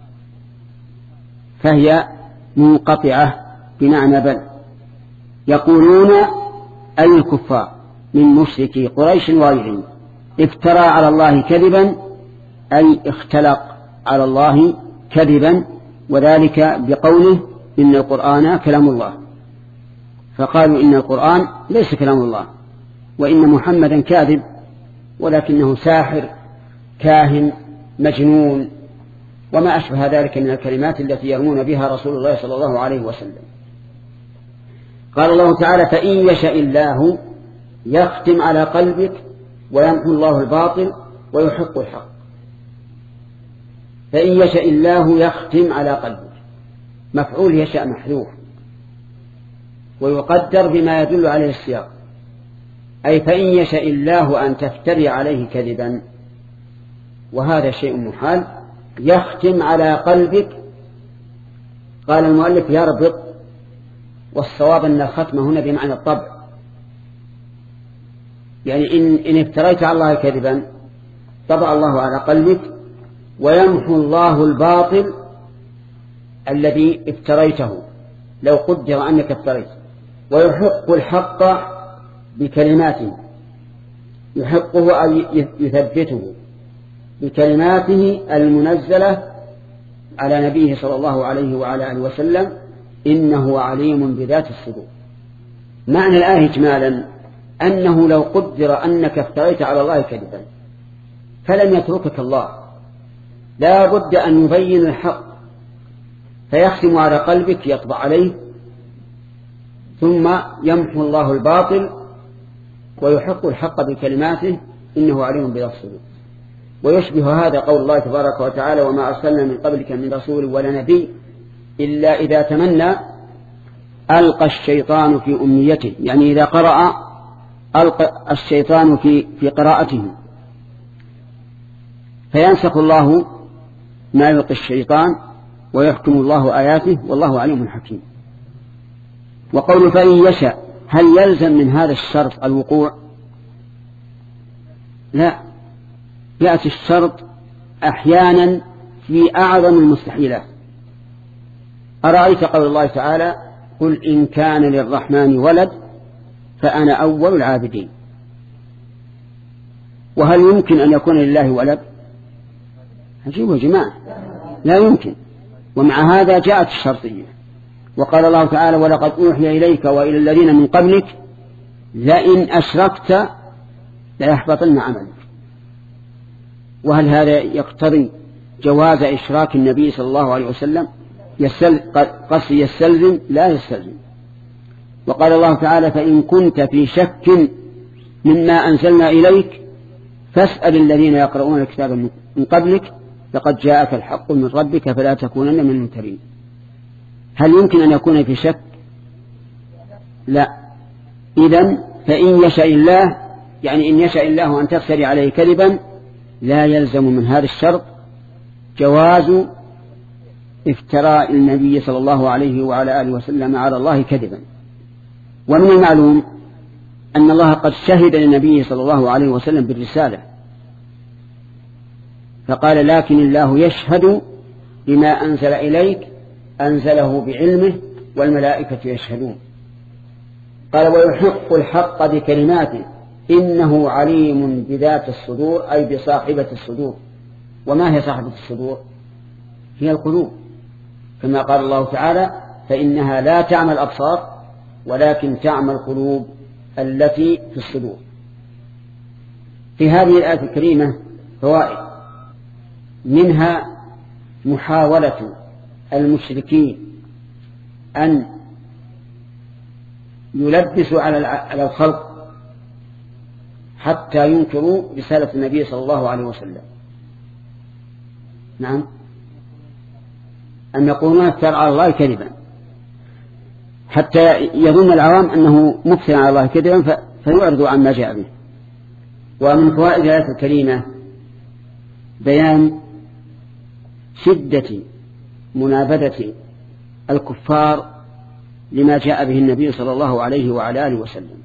فهي منقطعة بمعنى بل. يقولون أي الكفار من مشركي قريش وغيرهم افترى على الله كذبا، أي اختلق على الله كذبا، وذلك بقوله إن القرآن كلام الله. فقالوا إن القرآن ليس كلام الله، وإن محمدا كاذب ولكنه ساحر كاهن مجنون وما أشبه ذلك من الكلمات التي يرمون بها رسول الله صلى الله عليه وسلم. قال الله تعالى فإن يشاء الله يختم على قلبك ويمحو الله الباطل ويحق الحق. فإن يشاء الله يختم على قلبك، مفعول يشاء محذوف ويقدر بما يدل عليه السياق، أي فإن يشاء الله أن تفتري عليه كذبا، وهذا شيء محال. يختم على قلبك، قال المؤلف يربط، والصواب أن الختم هنا بمعنى الطبع، يعني إن, إن افتريت على الله كذبا طبع الله على قلبك، ويمحو الله الباطل الذي افتريته لو قدر أنك افتريت، ويحق الحق بكلماته، يحقه أي يثبته بكلماته المنزلة على نبيه صلى الله عليه وعلى آله وسلم إنه عليم بذات الصدور. معنى الآية إجمالا أنه لو قدر أنك افتريت على الله كذبا فلن يتركك الله، لا بد أن يبين الحق فيختم على قلبك يطبع عليه، ثم يمحو الله الباطل ويحق الحق بكلماته إنه عليم بذات الصدور. ويشبه هذا قول الله تبارك وتعالى وما أرسلنا من قبلك من رسول ولا نبي إلا إذا تمنى ألقى الشيطان في أمنيته، يعني إذا قرأ ألقى الشيطان في, في قراءته فينسخ الله ما يلقي الشيطان ويحكم الله آياته والله عليم حكيم. وقول فإن يشاء هل يلزم من هذا الشرط الوقوع؟ لا، يأتي الشرط أحيانا في أعظم المستحيلات. أرأيت قول الله تعالى قل إن كان للرحمن ولد فأنا أول العابدين، وهل يمكن أن يكون لله ولد؟ عجيب يا جماعة، لا يمكن. ومع هذا جاءت الشرطية. وقال الله تعالى ولقد أوحي إليك وإلى الذين من قبلك لئن أشركت ليحبطن عملك. وهل هذا يقتضي جواز إشراك النبي صلى الله عليه وسلم؟ قصد يستلزم؟ لا يستلزم. وقال الله تعالى فإن كنت في شك مما أنزلنا إليك فاسأل الذين يقرؤون الكتاب من قبلك لقد جاءك الحق من ربك فلا تكونن من الممترين. هل يمكن أن يكون في شك؟ لا. إذن فإن يشاء الله، يعني إن يشاء الله أن تفتري عليه كذبا، لا يلزم من هذا الشرط جواز افتراء النبي صلى الله عليه وعلى آله وسلم على الله كذبا. ومن المعلوم أن الله قد شهد للنبي صلى الله عليه وسلم بالرسالة، فقال لكن الله يشهد بما أنزل إليك أنزله بعلمه والملائكة يشهدون. قال ويحق الحق بكلماته إنه عليم بذات الصدور، أي بصاحبة الصدور. وما هي صاحبة الصدور؟ هي القلوب، كما قال الله تعالى فإنها لا تعمى الأبصار ولكن تعمى القلوب التي في الصدور. في هذه الآية الكريمة فوائد، منها محاولة المشركين أن يلبسوا على الخلق حتى ينكروا رسالة النبي صلى الله عليه وسلم. نعم، أن يقولون افترى على الله كذبا حتى يظن العوام أنه مفترى على الله كذبا فيعرضوا عما جاء به. ومن فوائد الآية الكريمة بيان شدة منابذة الكفار لما جاء به النبي صلى الله عليه وعلى آله وسلم،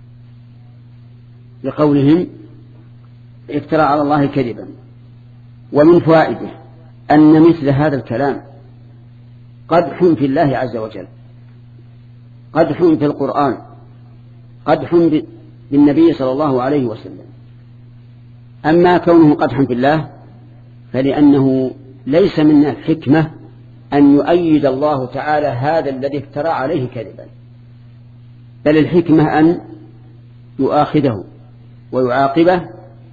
لقولهم افترى على الله كذبا. ومن فوائده أن مثل هذا الكلام قدح في الله عز وجل، قدح في القرآن، قدح بالنبي صلى الله عليه وسلم. أما كونه قدحا في الله فلأنه ليس من الحكمة أن يؤيد الله تعالى هذا الذي افترى عليه كذبا، بل الحكمة أن يؤاخذه ويعاقبه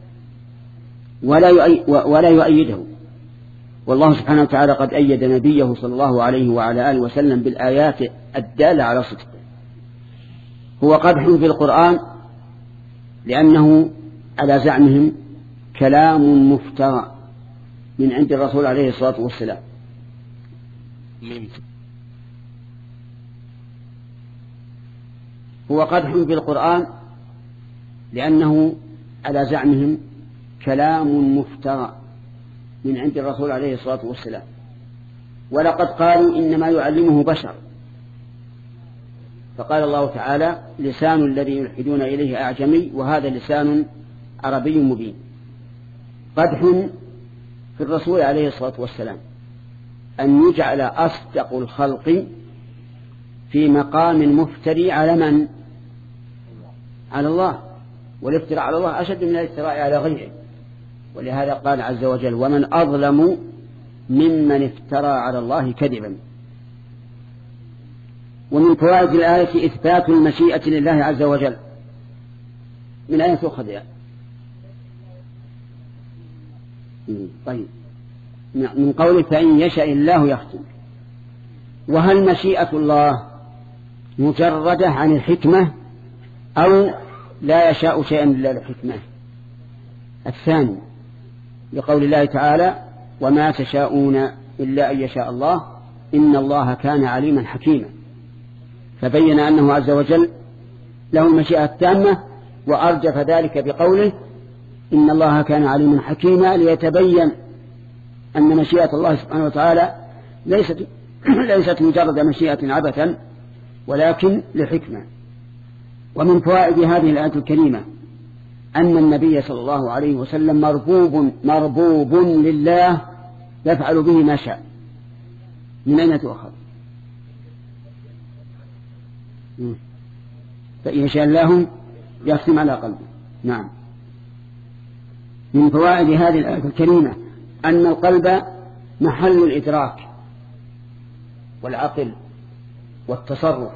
ولا يؤيده. والله سبحانه وتعالى قد أيد نبيه صلى الله عليه وعلى آله وسلم بالآيات الدالة على صدقه. هو قدح في القرآن لأنه على زعمهم كلام مفترى من عند الرسول عليه الصلاة والسلام. هو قدح في القرآن لأنه على زعمهم كلام مفترى من عند الرسول عليه الصلاة والسلام. ولقد قالوا إنما يعلمه بشر، فقال الله تعالى لسان الذي يلحدون إليه أعجمي وهذا لسان عربي مبين. قدح في الرسول عليه الصلاة والسلام أن يجعل أصدق الخلق في مقام مفتري على من؟ على الله، والافتراء على الله أشد من الافتراء على غيره. ولهذا قال عز وجل ومن أظلم ممن افترى على الله كذبا. ومن فوائد الآية إثبات المشيئة لله عز وجل. من أين تؤخذ يعني؟ طيب، من قوله فإن يشاء الله يختم. وهل مشيئة الله مجردة عن الحكمة أو لا يشاء شيئا إلا الحكمة؟ الثاني، لقول الله تعالى وما تشاءون إلا أن يشاء الله إن الله كان عليما حكيما، فبين أنه عز وجل له المشيئة التامة، وأرجف ذلك بقوله إن الله كان عليما حكيما، ليتبين أن مشيئة الله سبحانه وتعالى ليست ليست مجرد مشيئة عبثا ولكن لحكمة. ومن فوائد هذه الآية الكريمة أن النبي صلى الله عليه وسلم مربوب مربوب لله يفعل به ما شاء. من أين تؤخذ؟ فإن شاء الله يختم على قلبه. نعم. من فوائد هذه الآية الكريمة أن القلب محل الإدراك والعقل والتصرف،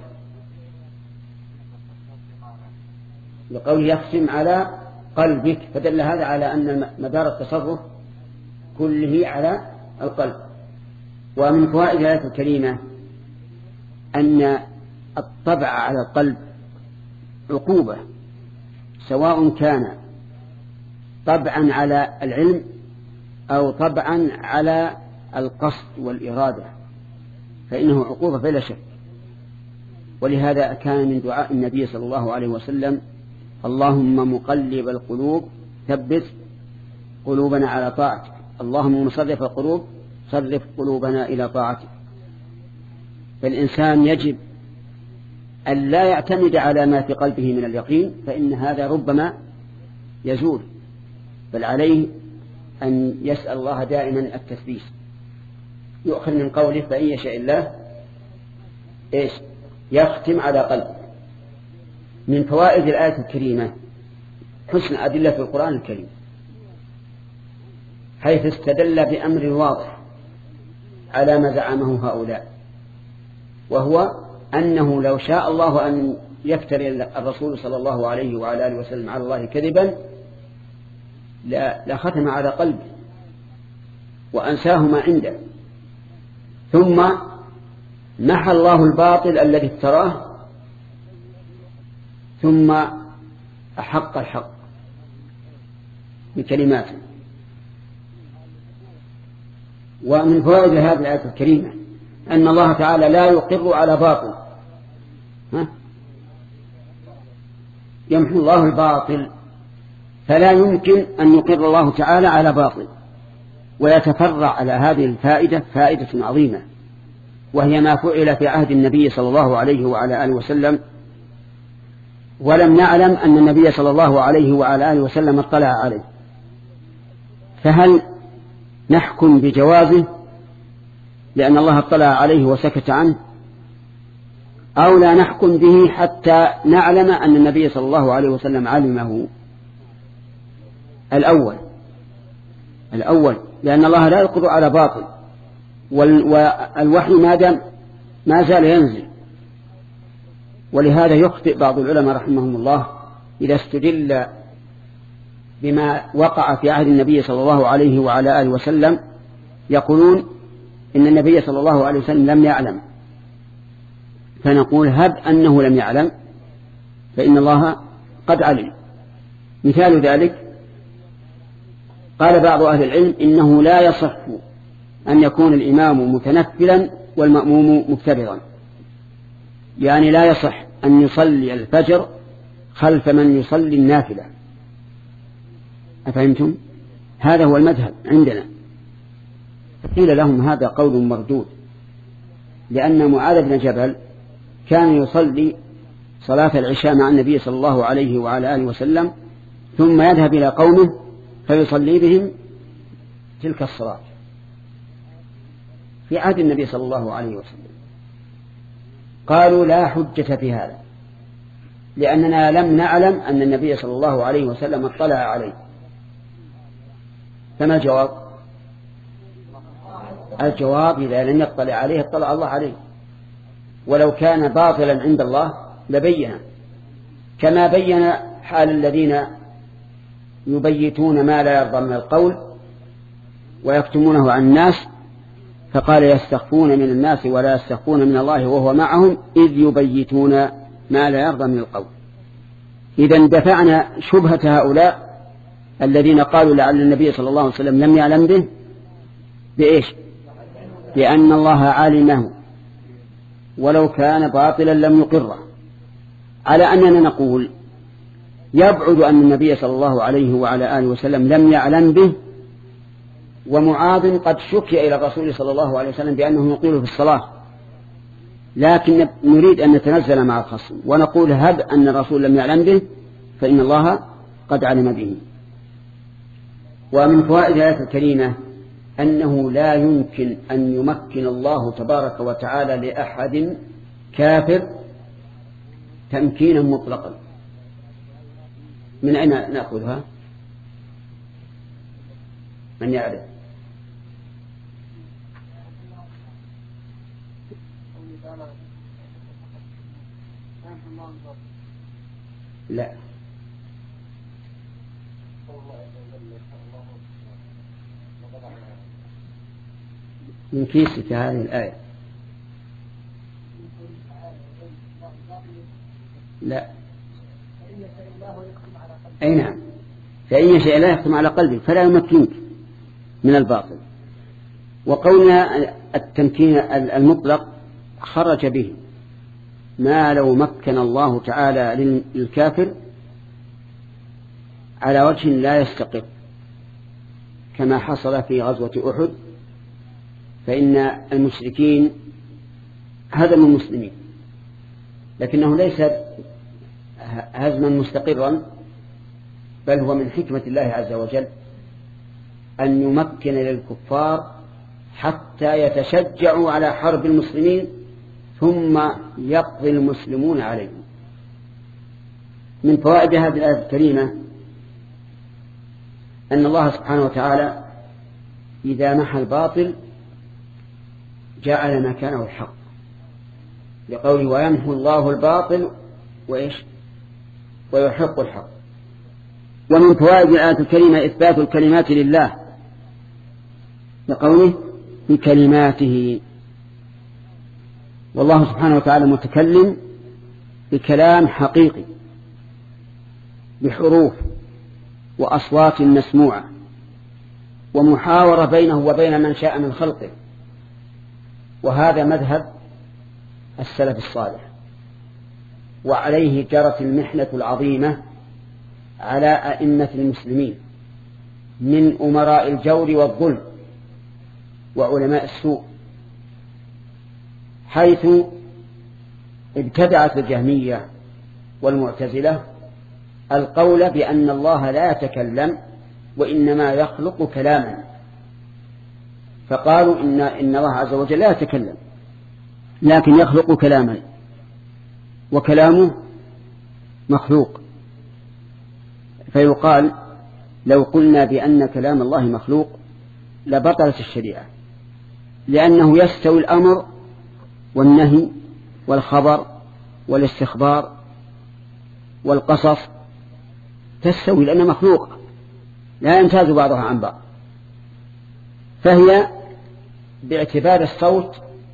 لقول يختم على قلبك، فدل هذا على أن مدار التصرف كله على القلب. ومن فوائد الآية الكريمة أن الطبع على القلب عقوبة، سواء كان طبعا على العلم أو طبعا على القصد والإرادة، فإنه عقوبة بلا شك. ولهذا كان من دعاء النبي صلى الله عليه وسلم اللهم مقلب القلوب ثبت قلوبنا على طاعتك، اللهم مصرف القلوب صرف قلوبنا إلى طاعتك. فالإنسان يجب أن لا يعتمد على ما في قلبه من اليقين، فإن هذا ربما يزول، بل عليه أن يسأل الله دائما التثبيت. يؤخذ من قوله فإن يشاء الله إيش يختم على قلبه. من فوائد الآية الكريمة حسن أدلة القرآن الكريم، حيث استدل بأمر واضح على ما زعمه هؤلاء، وهو أنه لو شاء الله أن يفتري الرسول صلى الله عليه وعلى آله وسلم على الله كذبا لا ختم على قلبه وأنساه ما عنده. ثم محى الله الباطل الذي افتراه ثم أحق الحق بكلماته. ومن فوائد هذه الآية الكريمة أن الله تعالى لا يقر على باطل، ها؟ يمحو الله الباطل، فلا يمكن أن يقر الله تعالى على باطل. ويتفرع على هذه الفائدة فائدة عظيمة، وهي ما فعل في عهد النبي صلى الله عليه وعلى آله وسلم، ولم نعلم أن النبي صلى الله عليه وعلى آله وسلم اطلع عليه، فهل نحكم بجوازه لأن الله اطلع عليه وسكت عنه، أو لا نحكم به حتى نعلم أن النبي صلى الله عليه وسلم علمه؟ الأول الأول لأن الله لا يقر على باطل، والوحي ما دام ما زال ينزل. ولهذا يخطئ بعض العلماء رحمهم الله إذا استدل بما وقع في عهد النبي صلى الله عليه وعلى آله وسلم، يقولون إن النبي صلى الله عليه وسلم لم يعلم، فنقول هب أنه لم يعلم فإن الله قد علم. مثال ذلك قال بعض أهل العلم إنه لا يصح أن يكون الإمام متنفلا والمأموم مبتدرا، يعني لا يصح أن يصلي الفجر خلف من يصلي النافلة. أفهمتم؟ هذا هو المذهب عندنا. فقيل لهم هذا قول مردود، لأن معاذ بن جبل كان يصلي صلاة العشاء مع النبي صلى الله عليه وعلى آله وسلم، ثم يذهب إلى قومه فيصلي بهم تلك الصلاة في عهد النبي صلى الله عليه وسلم. قالوا لا حجة في هذا، لأننا لم نعلم أن النبي صلى الله عليه وسلم اطلع عليه. فما الجواب؟ الجواب إذا لم يطلع عليه اطلع الله عليه، ولو كان باطلا عند الله لبين، كما بين حال الذين يبيتون ما لا يرضى من القول ويكتمونه عن الناس، فقال يستخفون من الناس ولا يستخفون من الله وهو معهم إذ يبيتون ما لا يرضى من القول. إذا دفعنا شبهة هؤلاء الذين قالوا لعل النبي صلى الله عليه وسلم لم يعلم به بإيش؟ بأن الله علمه، ولو كان باطلا لم يقره، على أننا نقول يبعد أن النبي صلى الله عليه وعلى آله وسلم لم يعلم به، ومعاذ قد شكي إلى الرسول صلى الله عليه وسلم بأنه يطيل في الصلاة، لكن نريد أن نتنزل مع الخصم ونقول هب أن الرسول لم يعلم به فإن الله قد علم به. ومن فوائد الآية الكريمة أنه لا يمكن أن يمكن الله تبارك وتعالى لأحد كافر تمكينا مطلقا. من أين نأخذها؟ من يعرف؟ لا، من كيسك هذه الآية. لا، أي نعم، فإن شيء لا يختم على قلبك فلا يمكنك من الباطل. وقولنا التمكين المطلق خرج به ما لو مكن الله تعالى للكافر على وجه لا يستقر، كما حصل في غزوة أحد، فإن المشركين هزموا المسلمين، لكنه ليس هزما مستقرا، بل هو من حكمة الله عز وجل أن يمكن للكفار حتى يتشجعوا على حرب المسلمين ثم يقضي المسلمون عليهم. من فوائد هذه الآية الكريمة أن الله سبحانه وتعالى إذا محى الباطل جعل مكانه الحق، لقوله ويمحو الله الباطل وإيش ويحق الحق. ومن فوائد الآية الكريمة إثبات الكلمات لله، لقوله بكلماته والله سبحانه وتعالى متكلم بكلام حقيقي بحروف وأصوات مسموعة ومحاورة بينه وبين من شاء من خلقه، وهذا مذهب السلف الصالح، وعليه جرت المحنة العظيمة على أئمة المسلمين من أمراء الجور والظلم وعلماء السوء، حيث ابتدعت الجهمية والمعتزلة القول بأن الله لا يتكلم وإنما يخلق كلاما، فقالوا إن, إن الله عز وجل لا يتكلم لكن يخلق كلاما، وكلامه مخلوق. فيقال لو قلنا بأن كلام الله مخلوق لبطلت الشريعة، لأنه يستوي الأمر والنهي والخبر والاستخبار والقصص تستوي، لأنها مخلوق لا يمتاز بعضها عن بعض، فهي باعتبار الصوت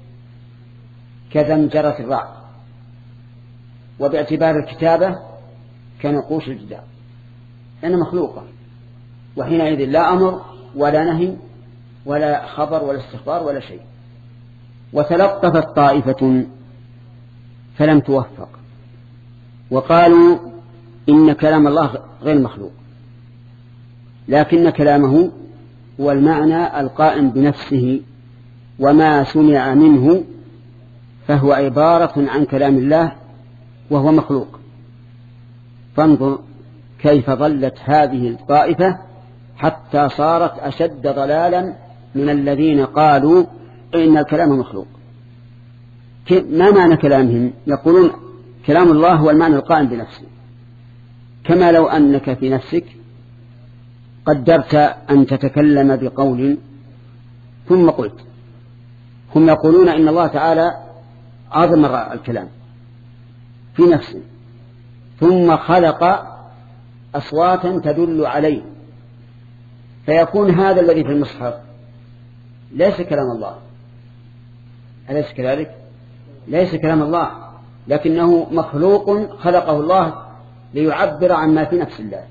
كزمجرة الرعد، وباعتبار الكتابة كنقوش الجدار، لأنها مخلوقة، وحينئذ لا أمر ولا نهي ولا خبر ولا استخبار ولا شيء. وتلطفت طائفة فلم توفق، وقالوا إن كلام الله غير مخلوق، لكن كلامه هو المعنى القائم بنفسه، وما سمع منه فهو عبارة عن كلام الله وهو مخلوق. فانظر كيف ضلت هذه الطائفة حتى صارت أشد ضلالا من الذين قالوا إن الكلام مخلوق. ما معنى كلامهم؟ يقولون كلام الله هو المعنى القائم بنفسه، كما لو أنك في نفسك قدرت أن تتكلم بقول ثم قلت. هم يقولون إن الله تعالى عظم الكلام في نفسه ثم خلق أصواتا تدل عليه، فيكون هذا الذي في المصحف ليس كلام الله، أليس كذلك؟ ليس كلام الله، لكنه مخلوق خلقه الله ليعبر عن ما في نفس الله.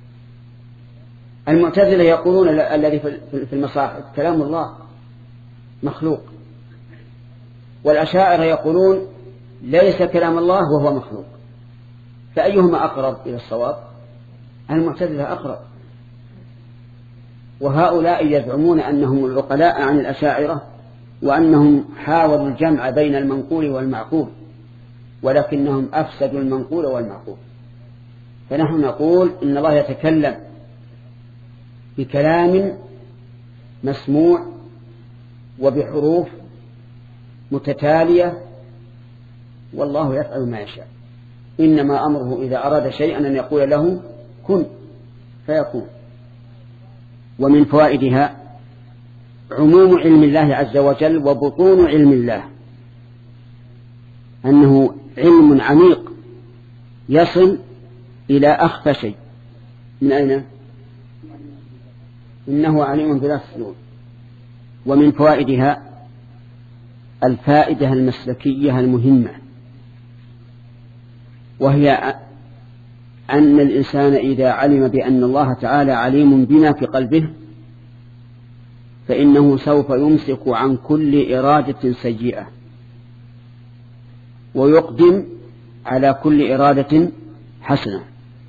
المعتزلة يقولون الذي في المصاحف كلام الله مخلوق، والأشاعرة يقولون ليس كلام الله وهو مخلوق، فأيهما أقرب إلى الصواب؟ المعتزلة أقرب. وهؤلاء يزعمون أنهم العقلاء عن الأشاعرة، وأنهم حاولوا الجمع بين المنقول والمعقول، ولكنهم أفسدوا المنقول والمعقول. فنحن نقول إن الله يتكلم بكلام مسموع وبحروف متتالية، والله يفعل ما يشاء، إنما أمره إذا أراد شيئا أن يقول له كن فيكون. ومن فوائدها عموم علم الله عز وجل وبطون علم الله، أنه علم عميق يصل إلى أخفى شيء. من أين؟ إنه عليم بذات الصدور. ومن فوائدها الفائدة المسلكية المهمة، وهي أن الإنسان إذا علم بأن الله تعالى عليم بما في قلبه فإنه سوف يمسك عن كل إرادة سيئة ويقدم على كل إرادة حسنة.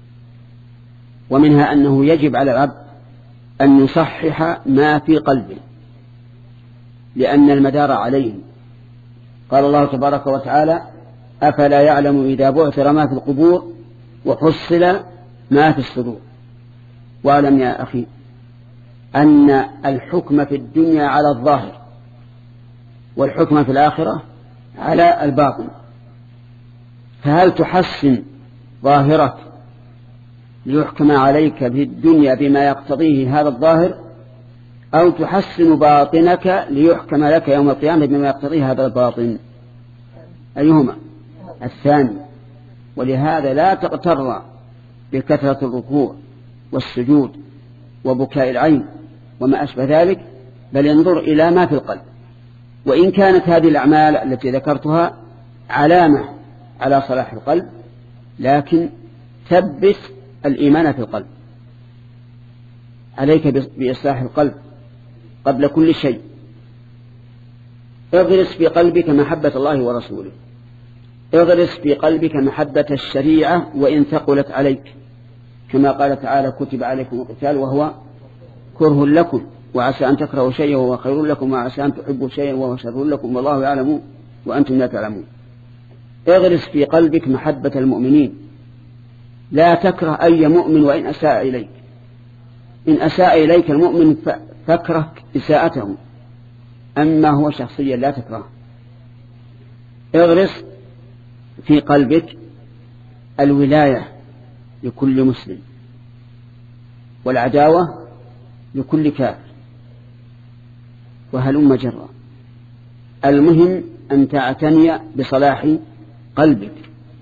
ومنها أنه يجب على العبد أن يصحح ما في قلبه، لأن المدار عليه. قال الله تبارك وتعالى أفلا يعلم إذا بعثر ما في القبور وحصل ما في الصدور. واعلم يا أخي أن الحكم في الدنيا على الظاهر والحكم في الآخرة على الباطن، فهل تحسن ظاهرك ليحكم عليك في الدنيا بما يقتضيه هذا الظاهر، أو تحسن باطنك ليحكم لك يوم القيامة بما يقتضيه هذا الباطن؟ أيهما؟ الثاني. ولهذا لا تغتر بكثرة الركوع والسجود وبكاء العين وما أشبه ذلك، بل ينظر إلى ما في القلب. وإن كانت هذه الأعمال التي ذكرتها علامة على صلاح القلب، لكن ثبت الإيمان في القلب. عليك بإصلاح القلب قبل كل شيء. اغرس في قلبك محبة الله ورسوله، اغرس في قلبك محبة الشريعة وإن ثقلت عليك، كما قال تعالى: كتب عليكم القتال وهو كره لكم وعسى أن تكرهوا شيئا وهو خير لكم وعسى أن تحبوا شيئا وهو شر لكم والله يعلم وأنتم لا تعلمون. اغرس في قلبك محبة المؤمنين، لا تكره أي مؤمن وإن أساء إليك. إن أساء إليك المؤمن فاكره إساءته، أما هو شخصيا لا تكره. اغرس في قلبك الولاية لكل مسلم والعداوة لكل كافر، وهلم جرا. المهم أن تعتني بصلاح قلبك،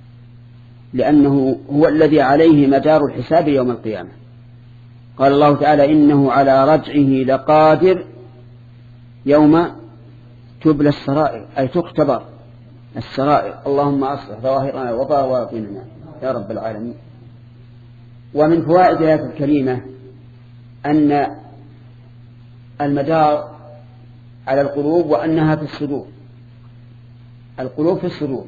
لأنه هو الذي عليه مدار الحساب يوم القيامة. قال الله تعالى: إنه على رجعه لقادر يوم تبلى السرائر، أي تختبر السرائر. اللهم أصلح ظواهرنا وباطننا يا رب العالمين. ومن فوائد الآية الكريمة أن المدار على القلوب وأنها في الصدور. القلوب في الصدور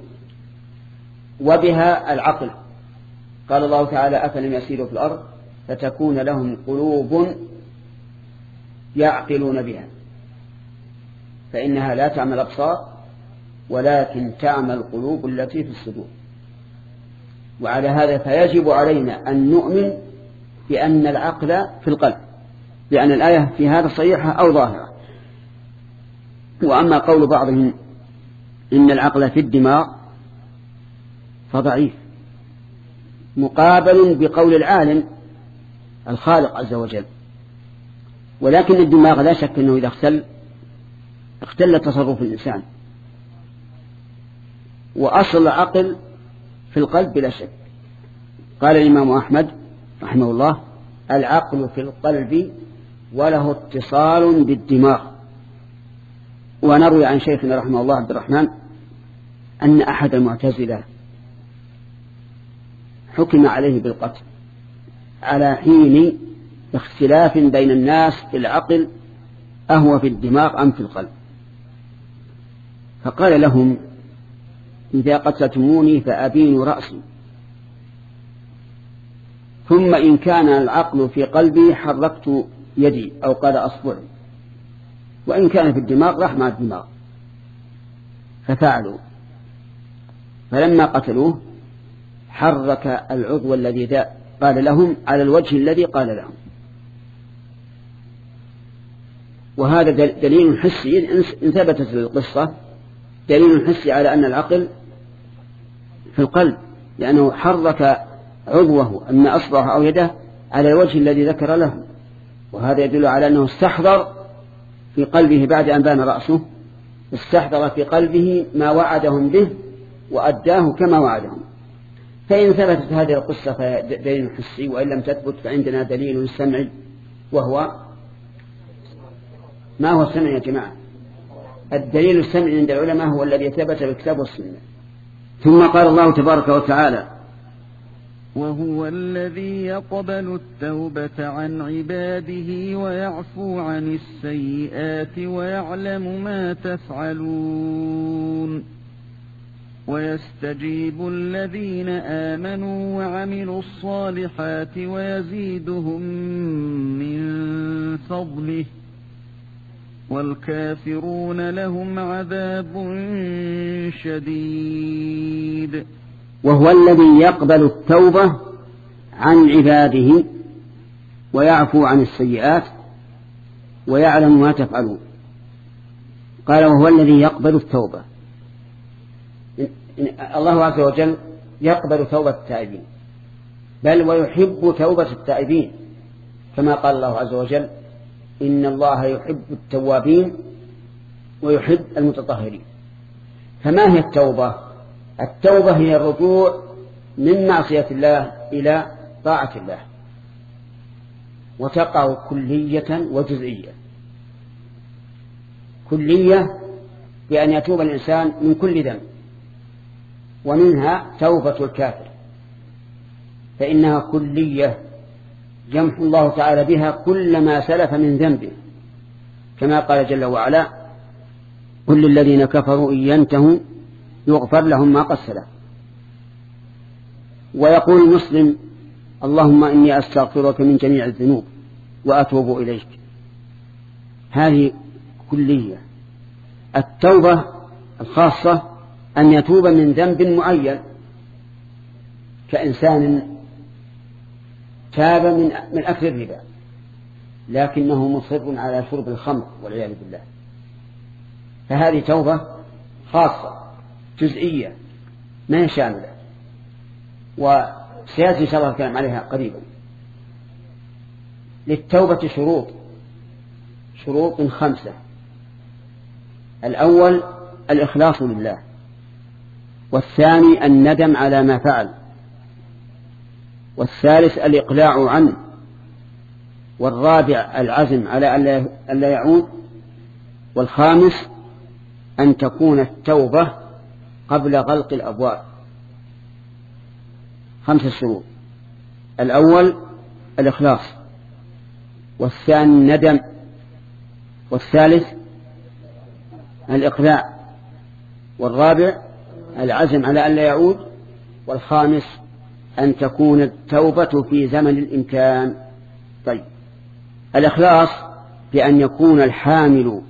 وبها العقل. قال الله تعالى: أفلم يسيروا في الأرض فتكون لهم قلوب يعقلون بها، فإنها لا تعمى الأبصار ولكن تعمى القلوب التي في الصدور. وعلى هذا فيجب علينا أن نؤمن بأن العقل في القلب، لأن الآية في هذا صحيحة أو ظاهرة. وأما قول بعضهم إن العقل في الدماغ فضعيف، مقابل بقول العالم الخالق عز وجل. ولكن الدماغ لا شك أنه إذا اختل اختل تصرف الإنسان، وأصل العقل في القلب بلا شك. قال الإمام أحمد رحمه الله: العقل في القلب وله اتصال بالدماغ. ونروي عن شيخنا رحمه الله عبد الرحمن أن أحد المعتزلة حكم عليه بالقتل على حين اختلاف بين الناس في العقل أهو في الدماغ أم في القلب. فقال لهم: إذا قتلتموني فأبين رأسي، ثم إن كان العقل في قلبي حركت يدي أو قال أصبعي، وإن كان في الدماغ راح مع الدماغ. ففعلوا، فلما قتلوه حرك العضو الذي قال لهم على الوجه الذي قال لهم. وهذا دليل حسي إن ثبتت القصة، دليل حسي على أن العقل في القلب، لأنه حرك عضوه أن أصبعه أو يده على الوجه الذي ذكر له. وهذا يدل على أنه استحضر في قلبه بعد أن بان رأسه، استحضر في قلبه ما وعدهم به وأداه كما وعدهم. فإن ثبتت هذه القصة فدليل حسي، وإن لم تثبت فعندنا دليل سمعي. وهو ما هو السمع يا جماعة؟ الدليل السمعي عند العلماء هو الذي ثبت بالكتاب والسنة. ثم قال الله تبارك وتعالى: وهو الذي يقبل التوبة عن عباده ويعفو عن السيئات ويعلم ما تفعلون ويستجيب الذين آمنوا وعملوا الصالحات ويزيدهم من فضله والكافرون لهم عذاب شديد. وهو الذي يقبل التوبة عن عباده ويعفو عن السيئات ويعلم ما تفعلون. قال: وهو الذي يقبل التوبة. الله عز وجل يقبل توبة التائبين، بل ويحب توبة التائبين، كما قال الله عز وجل: إن الله يحب التوابين ويحب المتطهرين. فما هي التوبة؟ التوبة هي الرجوع من معصية الله إلى طاعة الله، وتقع كلية وجزئية. كلية بأن يتوب الإنسان من كل ذنب، ومنها توبة الكافر، فإنها كلية يمحو الله تعالى بها كل ما سلف من ذنبه، كما قال جل وعلا: قل للذين كفروا إن ينتهوا يغفر لهم ما قد سلف. ويقول المسلم: اللهم إني أستغفرك من جميع الذنوب وأتوب إليك. هذه كلية. التوبة الخاصة أن يتوب من ذنب معين، كإنسان تاب من من أكل الربا لكنه مصر على شرب الخمر والعياذ بالله، فهذه توبة خاصة جزئية ما شاملة، وسيأتي إن شاء الله الكلام عليها قريبا. للتوبة شروط شروط خمسة: الأول الإخلاص لله، والثاني الندم على ما فعل، والثالث الإقلاع عنه، والرابع العزم على أن لا يعود، والخامس أن تكون التوبة قبل غلق الأبواب. خمسة شروط: الأول الإخلاص، والثاني الندم، والثالث الإقلاع، والرابع العزم على أن لا يعود، والخامس أن تكون التوبة في زمن الإمكان. طيب، الإخلاص بأن يكون الحامل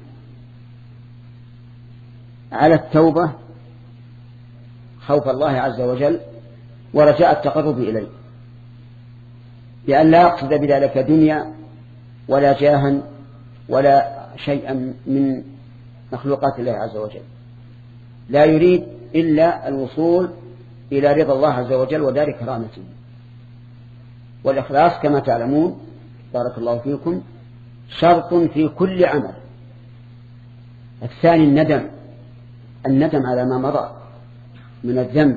على التوبة خوف الله عز وجل ورجاء التقرب إليه، بأن لا يقصد بذلك دنيا ولا جاها ولا شيئا من مخلوقات الله عز وجل، لا يريد إلا الوصول إلى رضا الله عز وجل ودار كرامته. والإخلاص كما تعلمون بارك الله فيكم شرط في كل عمل. الثاني الندم، الندم على ما مضى من الذنب،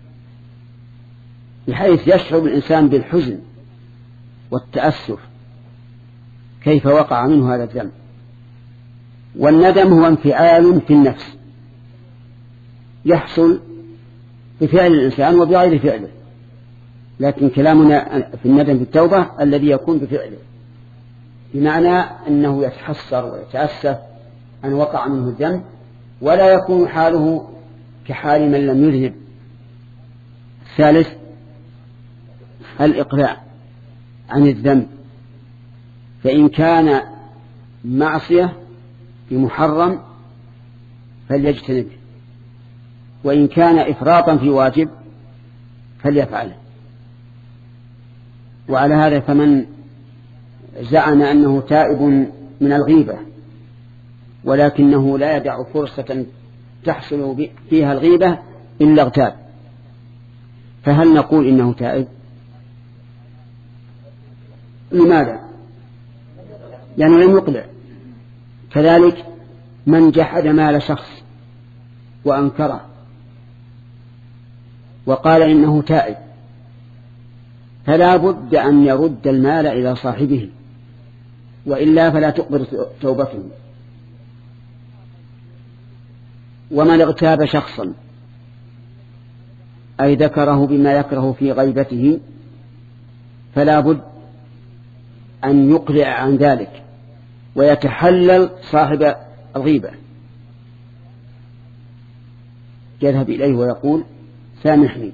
بحيث يشعر الإنسان بالحزن والتأسف كيف وقع منه هذا الذنب. والندم هو انفعال في النفس يحصل بفعل الإنسان وبغير فعله، لكن كلامنا في الندم في التوبة الذي يكون بفعله، بمعنى أنه يتحسر ويتأسف أن وقع منه الذنب، ولا يكون حاله كحال من لم يذنب. الثالث الإقلاع عن الذنب، فإن كان معصية بمحرم فليجتنبه، وإن كان إفراطا في واجب فليفعله. وعلى هذا فمن زعم أنه تائب من الغيبة ولكنه لا يدع فرصة تحصل فيها الغيبة إلا اغتاب، فهل نقول إنه تائب؟ لماذا؟ لأنه لم يقلع. كذلك من جحد مال شخص وأنكره وقال إنه تائب فلا بد أن يرد المال إلى صاحبه، وإلا فلا تقبل توبته. ومن اغتاب شخصا أي ذكره بما يكره في غيبته فلا بد أن يقلع عن ذلك ويتحلل صاحب الغيبة، يذهب إليه ويقول: سامحني،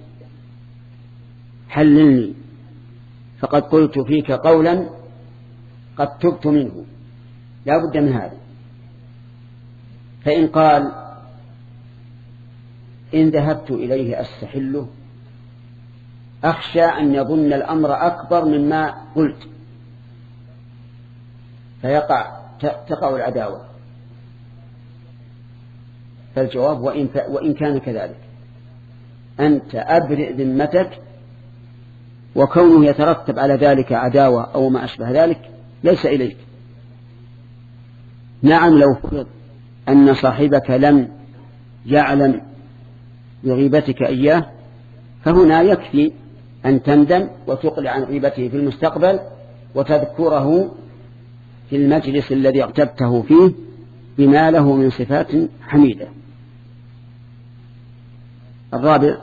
حللني، فقد قلت فيك قولا قد تبت منه، لا بد من هذا. فإن قال: إن ذهبت إليه أستحله أخشى أن يظن الأمر أكبر مما قلت فيقع تقع العداوة، فالجواب: وإن, وإن كان كذلك أنت أبرئ ذمتك، وكونه يترتب على ذلك عداوة أو ما أشبه ذلك ليس إليك. نعم، لو فرض أن صاحبك لم يعلم بغيبتك إياه فهنا يكفي أن تندم وتقلع عن غيبته في المستقبل وتذكره في المجلس الذي اغتبته فيه بما له من صفات حميدة. الرابع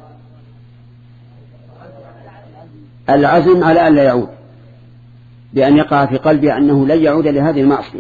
العزم على أن لا يعود، بأن يقع في قلبه أنه لن يعود لهذه المعصية.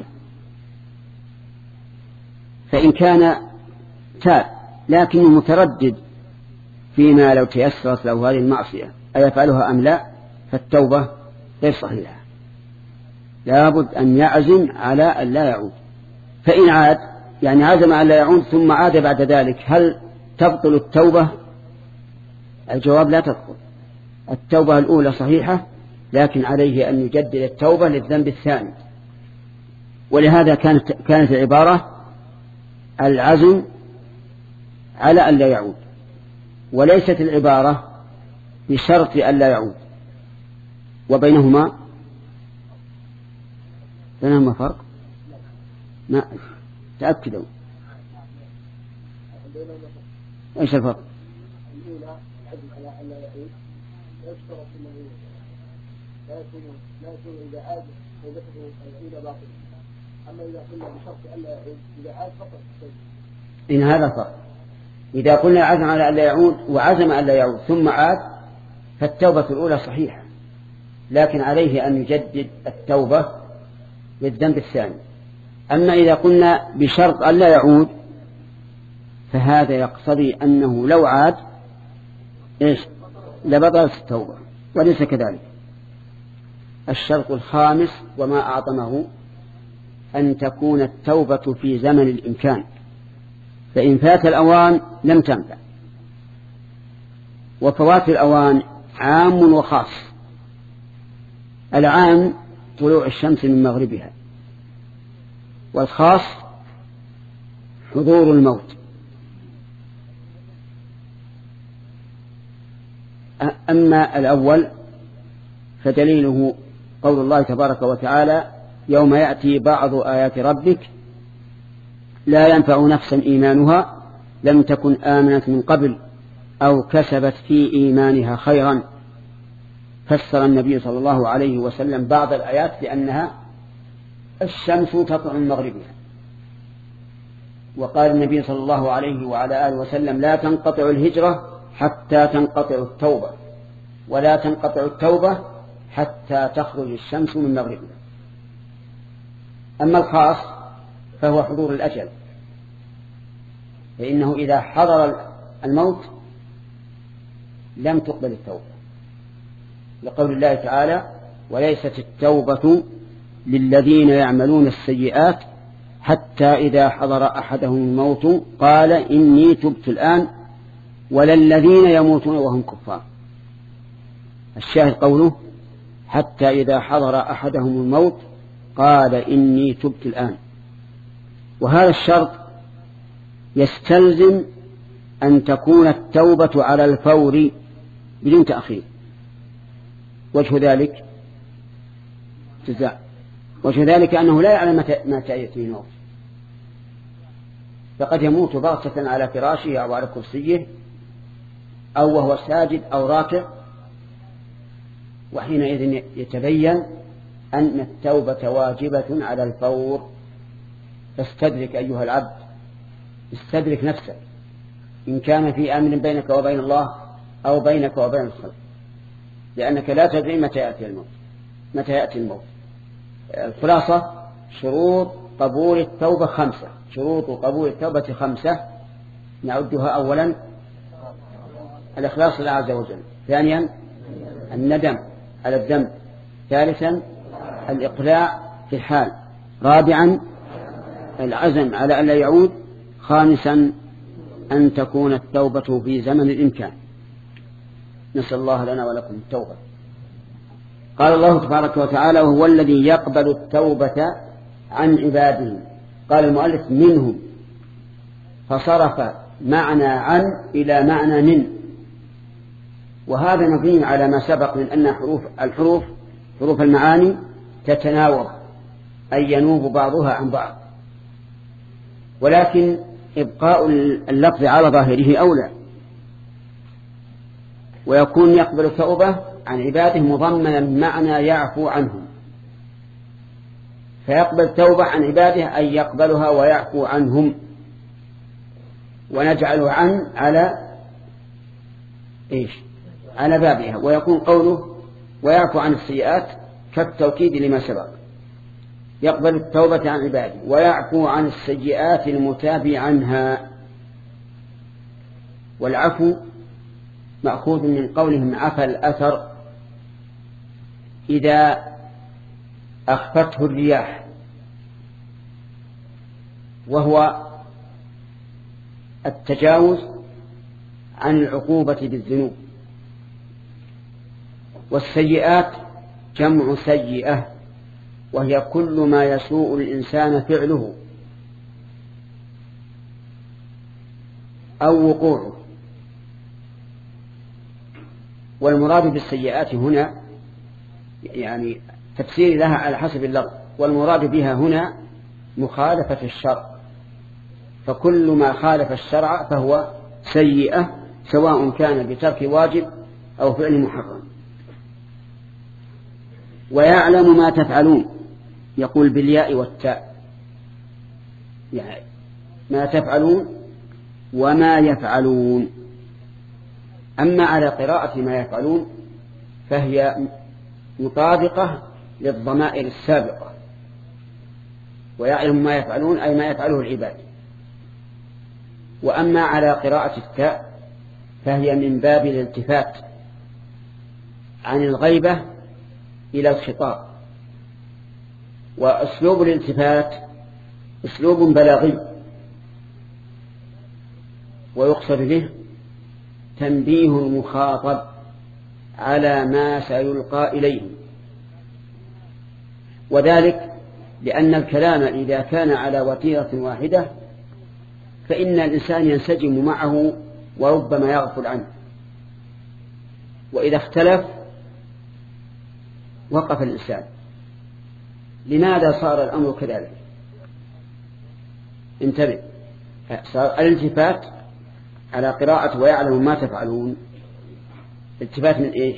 فإن كان تاب لكنه متردد فيما لو تيسرت له هذه المعصية أيفعلها أم لا، فالتوبة غير صحيحة، لابد أن يعزم على أن لا يعود. فإن عاد يعني عزم أن لا يعود ثم عاد بعد ذلك، هل تبطل التوبة؟ الجواب لا تبطل. التوبة الأولى صحيحة، لكن عليه أن يجدد التوبة للذنب الثاني. ولهذا كانت كانت العبارة العزم على أن لا يعود، وليست العبارة بشرط أن لا يعود، وبينهما بينهما فرق. ما تأكدوا ايش الفرق؟ الأولى العزم على أن لا يعود، ويشترط أنه لا يكون لا يكون إذا عاد توبته الأولى باطلة. أما إذا قلنا بشرط أن لا يعود، إذا عاد فقط التوبة. إن هذا فرق. إذا قلنا عزم على أن لا يعود وعزم أن لا يعود ثم عاد، فالتوبة الأولى صحيحة، لكن عليه أن يجدد التوبة للذنب الثاني. أما إذا قلنا بشرط أن لا يعود، فهذا يقتضي أنه لو عاد إيش لبطلت التوبة، وليس كذلك. الشرط الخامس وما أعظمه أن تكون التوبة في زمن الإمكان، فإن فات الأوان لم تنفع. وفوات الأوان عام وخاص. العام طلوع الشمس من مغربها، والخاص حضور الموت. أما الأول فدليله قول الله تبارك وتعالى: يوم يأتي بعض آيات ربك لا ينفع نفسا إيمانها لم تكن آمنت من قبل أو كسبت في إيمانها خيرا. فسر النبي صلى الله عليه وسلم بعض الآيات بأنها الشمس تطلع من مغربها، وقال النبي صلى الله عليه وعلى آله وسلم: لا تنقطع الهجرة حتى تنقطع التوبة، ولا تنقطع التوبة حتى تخرج الشمس من مغربها. أما الخاص فهو حضور الأجل، فإنه إذا حضر الموت لم تقبل التوبة، لقول الله تعالى: وليست التوبة للذين يعملون السيئات حتى إذا حضر أحدهم الموت قال إني تبت الآن ولا الذين يموتون وهم كفار. الشاهد قوله: حتى إذا حضر أحدهم الموت قال إني تبت الآن. وهذا الشرط يستلزم أن تكون التوبة على الفور بدون تأخير. وجه ذلك جزاء وجه ذلك أنه لا يعلم متى يأتيه الموت، فقد يموت بغتة على فراشه أو على كرسيه أو وهو ساجد أو راكع، وحينئذ يتبين أن التوبة واجبة على الفور. فاستدرك أيها العبد، استدرك نفسك إن كان في أمر بينك وبين الله أو بينك وبين الخلق، لأنك لا تدري متى يأتي الموت متى يأتي الموت. الخلاصة: شروط قبول التوبة خمسة. شروط قبول التوبة خمسة، نعدها: أولا الإخلاص لله عز وجل، ثانيا الندم على الذنب، ثالثا الإقلاع في الحال، رابعا العزم على أن لا يعود، خامسا أن تكون التوبة في زمن الإمكان. نسأل الله لنا ولكم التوبة. قال الله تبارك وتعالى: وهو الذي يقبل التوبة عن عباده. قال المؤلف: منهم، فصرف معنى عن إلى معنى من، وهذا مبني على ما سبق من أن حروف الحروف حروف المعاني تتناوب، أي ينوب بعضها عن بعض، ولكن إبقاء اللفظ على ظاهره أولى، ويكون يقبل التوبة عن عباده مضمنا معنى يعفو عنهم. فيقبل التوبة عن عباده أن يقبلها ويعفو عنهم، ونجعل عن على إيش على بابها، ويكون قوله ويعفو عن السيئات كالتوكيد لما سبق. يقبل التوبة عن عباده ويعفو عن السيئات المتاب عنها. والعفو مأخوذ من قولهم عفى الأثر إذا أخفته الرياح، وهو التجاوز عن العقوبة بالذنوب. والسيئات جمع سيئة، وهي كل ما يسوء الإنسان فعله أو وقوعه. والمراد بالسيئات هنا يعني تفسير لها على حسب اللفظ، والمراد بها هنا مخالفة الشرع، فكل ما خالف الشرع فهو سيئة، سواء كان بترك واجب أو فعل محرم. ويعلم ما تفعلون، يقول بالياء والتاء، يعني ما تفعلون وما يفعلون. أما على قراءة ما يفعلون فهي مطابقة للضمائر السابقة، ويعلم ما يفعلون أي ما يفعله العباد. وأما على قراءة التاء فهي من باب الالتفات عن الغيبة إلى الخطاب. وأسلوب الالتفات أسلوب بلاغي، ويقصد به تنبيه المخاطب على ما سيلقى إليه، وذلك لأن الكلام إذا كان على وتيرة واحدة فإن الإنسان ينسجم معه وربما يغفل عنه، وإذا اختلف وقف الإنسان. لماذا صار الأمر كذلك؟ انتبه، صار الالتفات على قراءة ويعلم ما تفعلون التفات من إيش؟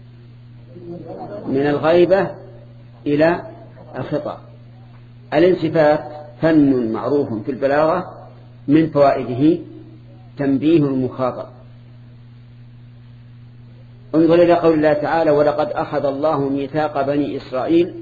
من الغيبة إلى الخطاب. الالتفات فن معروف في البلاغة، من فوائده تنبيه المخاطب. انظر إلى قول الله تعالى ولقد أخذ الله ميثاق بني إسرائيل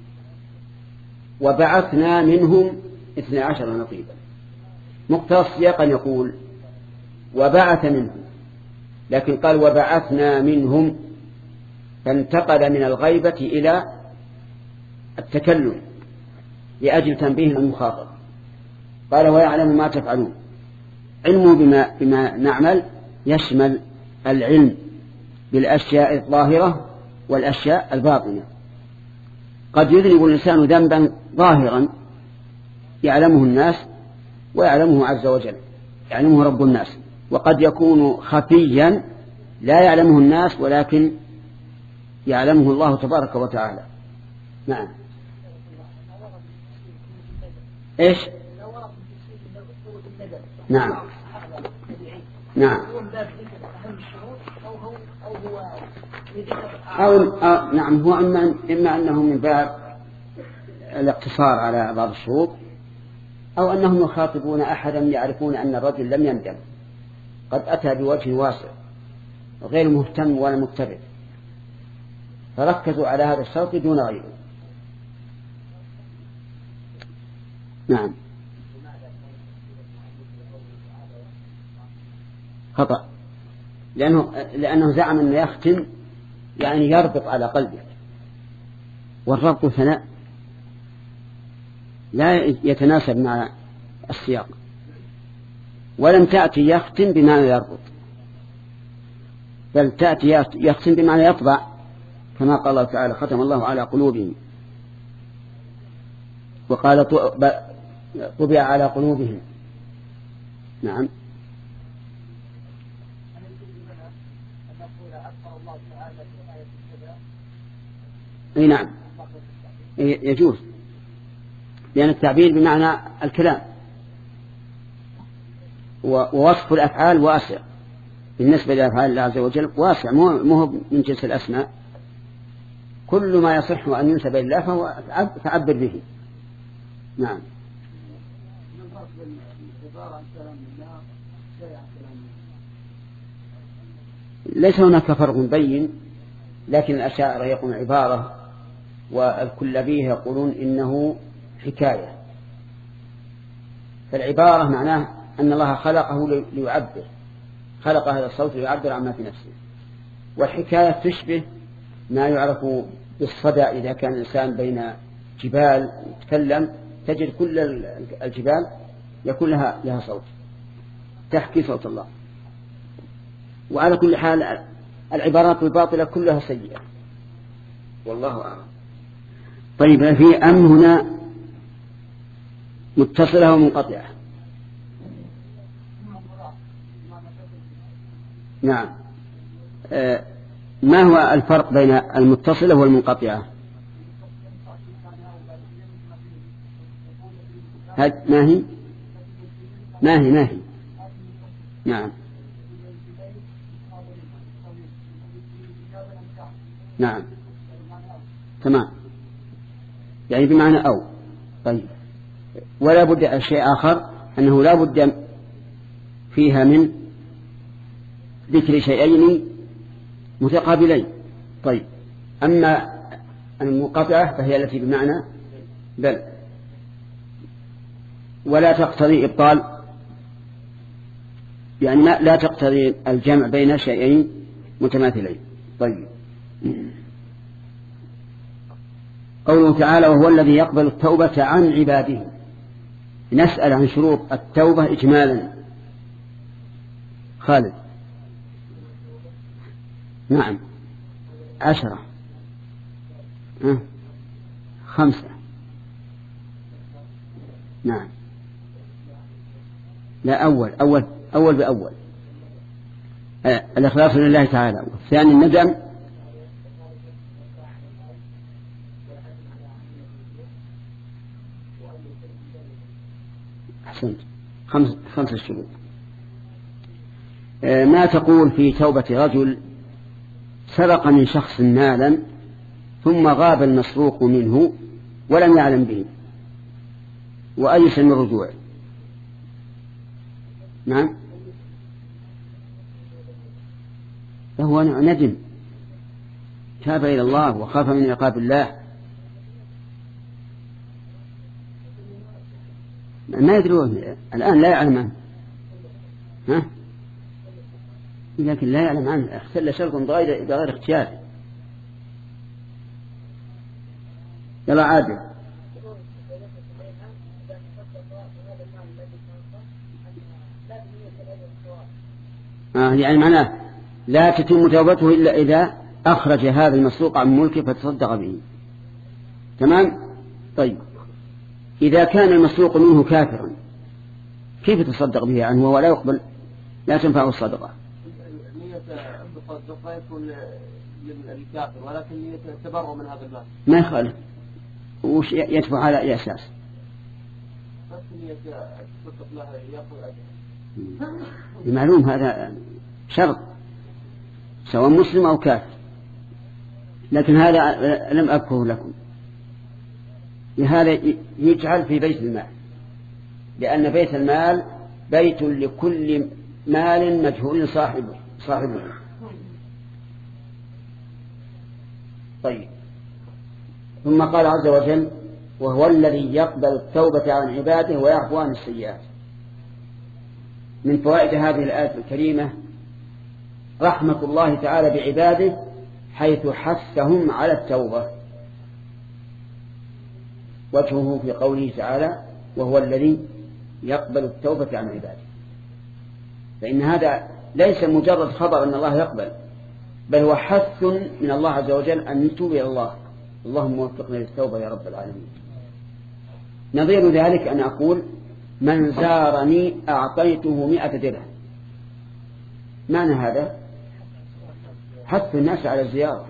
وبعثنا منهم اثني عشر نقيبا. مقتضى السياق أن يقول وبعث منهم، لكن قال وبعثنا منهم، فانتقل من الغيبة إلى التكلم لأجل تنبيه المخاطب. قال ويعلم ما تفعلون. علمه بما, بما نعمل يشمل العلم بالأشياء الظاهرة والأشياء الباطنة. قد يذنب الإنسان ذنبا ظاهرا يعلمه الناس ويعلمه عز وجل، يعلمه رب الناس، وقد يكون خفيا لا يعلمه الناس ولكن يعلمه الله تبارك وتعالى. نعم. إيش؟ نعم نعم أو أو نعم هو إما إما أنه من باب الاقتصار على بعض الشروط، أو أنهم يخاطبون أحدا يعرفون أن الرجل لم يندم، قد أتى بوجه واسع غير مهتم ولا متبع، فركزوا على هذا الشرط دون غيره. نعم. خطأ، لأنه, لأنه زعم أنه يختم يعني يربط على قلبه، والربط ثناء لا يتناسب مع السياق، ولم تأتي يختم بمعنى يربط، بل تأتي يختم بمعنى يطبع، كما قال الله تعالى ختم الله على قلوبهم، وقال طبع على قلوبهم. نعم. اي نعم يجوز، لأن التعبير بمعنى الكلام، ووصف الأفعال واسع بالنسبة لأفعال الله عز وجل، واسع مو من جنس الأسماء. كل ما يصح أن ينسب إلى الله فهو تعبر به. نعم. ليس هناك فرق بين، لكن الأشاعرة يقولون عبارة والكلابية يقولون إنه حكاية. فالعبارة معناه أن الله خلقه ليعبر، خلق هذا الصوت ليعبر عما في نفسه. والحكاية تشبه ما يعرف بالصدى، إذا كان الإنسان بين جبال يتكلم تجد كل الجبال يكون لها, لها صوت تحكي صوت الله. وعلى كل حال العبارات الباطلة كلها سيئة والله أعلم. طيب في أم هنا متصلة ومنقطعة؟ نعم. آه ما هو الفرق بين المتصلة والمنقطعة؟ ما هي ما هي ما هي نعم نعم تمام، يعني بمعنى أو. طيب ولا بد شيء آخر أنه لا بد فيها من ذكر شيئين متقابلين. طيب أما المنقطعة فهي التي بمعنى بل، ولا تقتضي إبطال، يعني لا تقتضي الجمع بين شيئين متماثلين. طيب قوله تعالى وهو الذي يقبل التوبة عن عباده. نسأل عن شروط التوبة إجمالا. خالد. نعم عشرة أه. خمسة. نعم لا أول أول أول بأول آه. الإخلاص لله تعالى، والثاني الندم، أحسنت خمس خمسة شروط. آه. ما تقول في توبة رجل سرق من شخص مالا ثم غاب المسروق منه ولم يعلم به وأيس من رجوعه؟ نعم فهو ندم، تاب إلى الله وخاف من عقاب الله. ما يدرون الآن، لا يعلم عنه، ها؟ لكن لا يعلم عنه، اختل شرط بغير بغير اختيار. يلا عادل. آه يعني معناه لا تتم توبته إلا إذا أخرج هذا المسروق عن ملكه فتصدق به. تمام. طيب إذا كان المسروق منه كافرا كيف تصدق به عنه وهو لا يقبل، لا تنفعه الصدقة؟ نية الصدقة يكون للكافر، ولكن نية التبرع من هذا المال ما يخالف. وش يدفع على أي أساس؟ بس نية تصدق له يأخذ أجر. المعلوم هذا شرط سواء مسلم أو كافر، لكن هذا لم أذكره لكم. لهذا يجعل في بيت المال، لأن بيت المال بيت لكل مال مجهول صاحبه صاحبه. طيب ثم قال عز وجل وهو الذي يقبل التوبة عن عباده ويعفو عن السيئات. من فوائد هذه الآية الكريمة رحمة الله تعالى بعباده حيث حثهم على التوبة. وجهه في قوله تعالى وهو الذي يقبل التوبة عن عباده، فإن هذا ليس مجرد خبر أن الله يقبل، بل هو حث من الله عز وجل أن نتوب إلى الله. اللهم وفقنا للتوبة يا رب العالمين. نظير ذلك أن أقول من زارني أعطيته مئة درهم. معنى هذا حث الناس على الزيارة،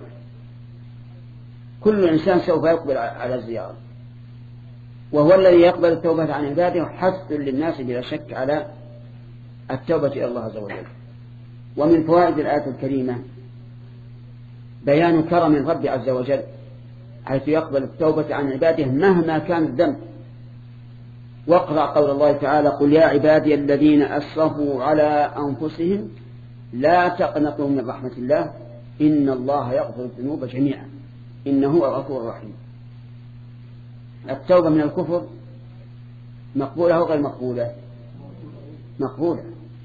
كل إنسان سوف يقبل على الزيارة. وهو الذي يقبل التوبة عن عباده حث للناس بلا شك على التوبة إلى الله عز وجل. ومن فوائد الآية الكريمة بيان كرم الرب عز وجل حيث يقبل التوبة عن عباده مهما كان الذنب، واقرأ قول الله تعالى قل يا عبادي الذين أسرفوا على أنفسهم لا تقنطوا من رحمة الله إن الله يغفر الذنوب جميعا إنه هو الغفور الرحيم. التوبة من الكفر مقبولة أو غير مقبولة؟ مقبولة.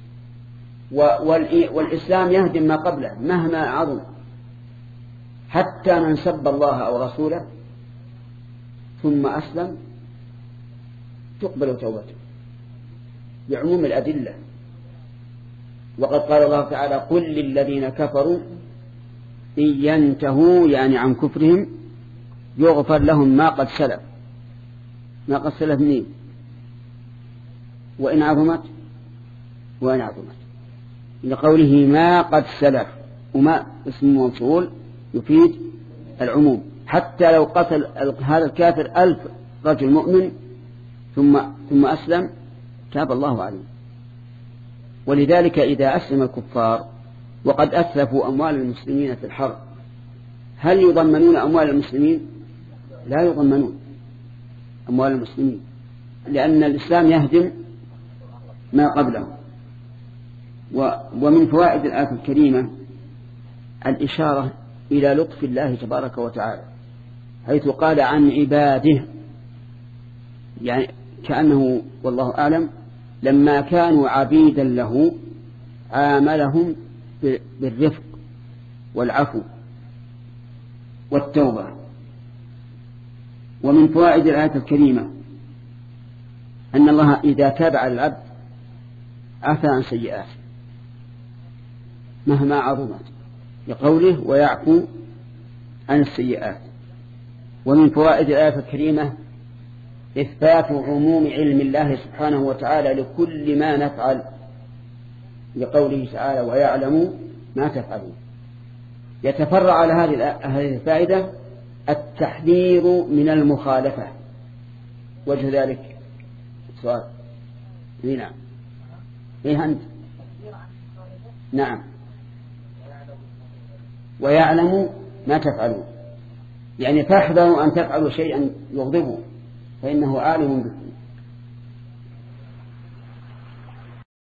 والإسلام يهدم ما قبله مهما عظم، حتى من سب الله أو رسوله ثم أسلم تقبل توبته بعموم الأدلة. وقد قال الله تعالى قل للذين كفروا إن ينتهوا يعني عن كفرهم يغفر لهم ما قد سلف. ما قد سلف منين؟ وإن عظمت وإن عظمت لقوله ما قد سلف، وما اسم موصول يفيد العموم. حتى لو قتل هذا الكافر ألف رجل مؤمن ثم ثم أسلم تاب الله عليه. ولذلك إذا أسلم الكفار وقد أتلفوا أموال المسلمين في الحرب هل يضمنون أموال المسلمين؟ لا يضمنون أموال المسلمين، لأن الإسلام يهدم ما قبله. ومن فوائد الآية الكريمة الإشارة إلى لطف الله تبارك وتعالى، حيث قال عن عباده، يعني كأنه والله أعلم لما كانوا عبيدا له عاملهم بالرفق والعفو والتوبة. ومن فوائد الآية الكريمة أن الله إذا تاب على العبد عفى عن سيئاته مهما عظمت، لقوله ويعفو عن السيئات. ومن فوائد الآية الكريمة إثبات عموم علم الله سبحانه وتعالى لكل ما نفعل، لقوله تعالى ويعلم ما تفعلون. يتفرع على هذه الفائدة التحذير من المخالفة. وجه ذلك سؤال. نعم. إيه أنت؟ نعم. ويعلم ما تفعلون، يعني فاحذروا أن تفعلوا شيئا يغضبه فإنه عالم به.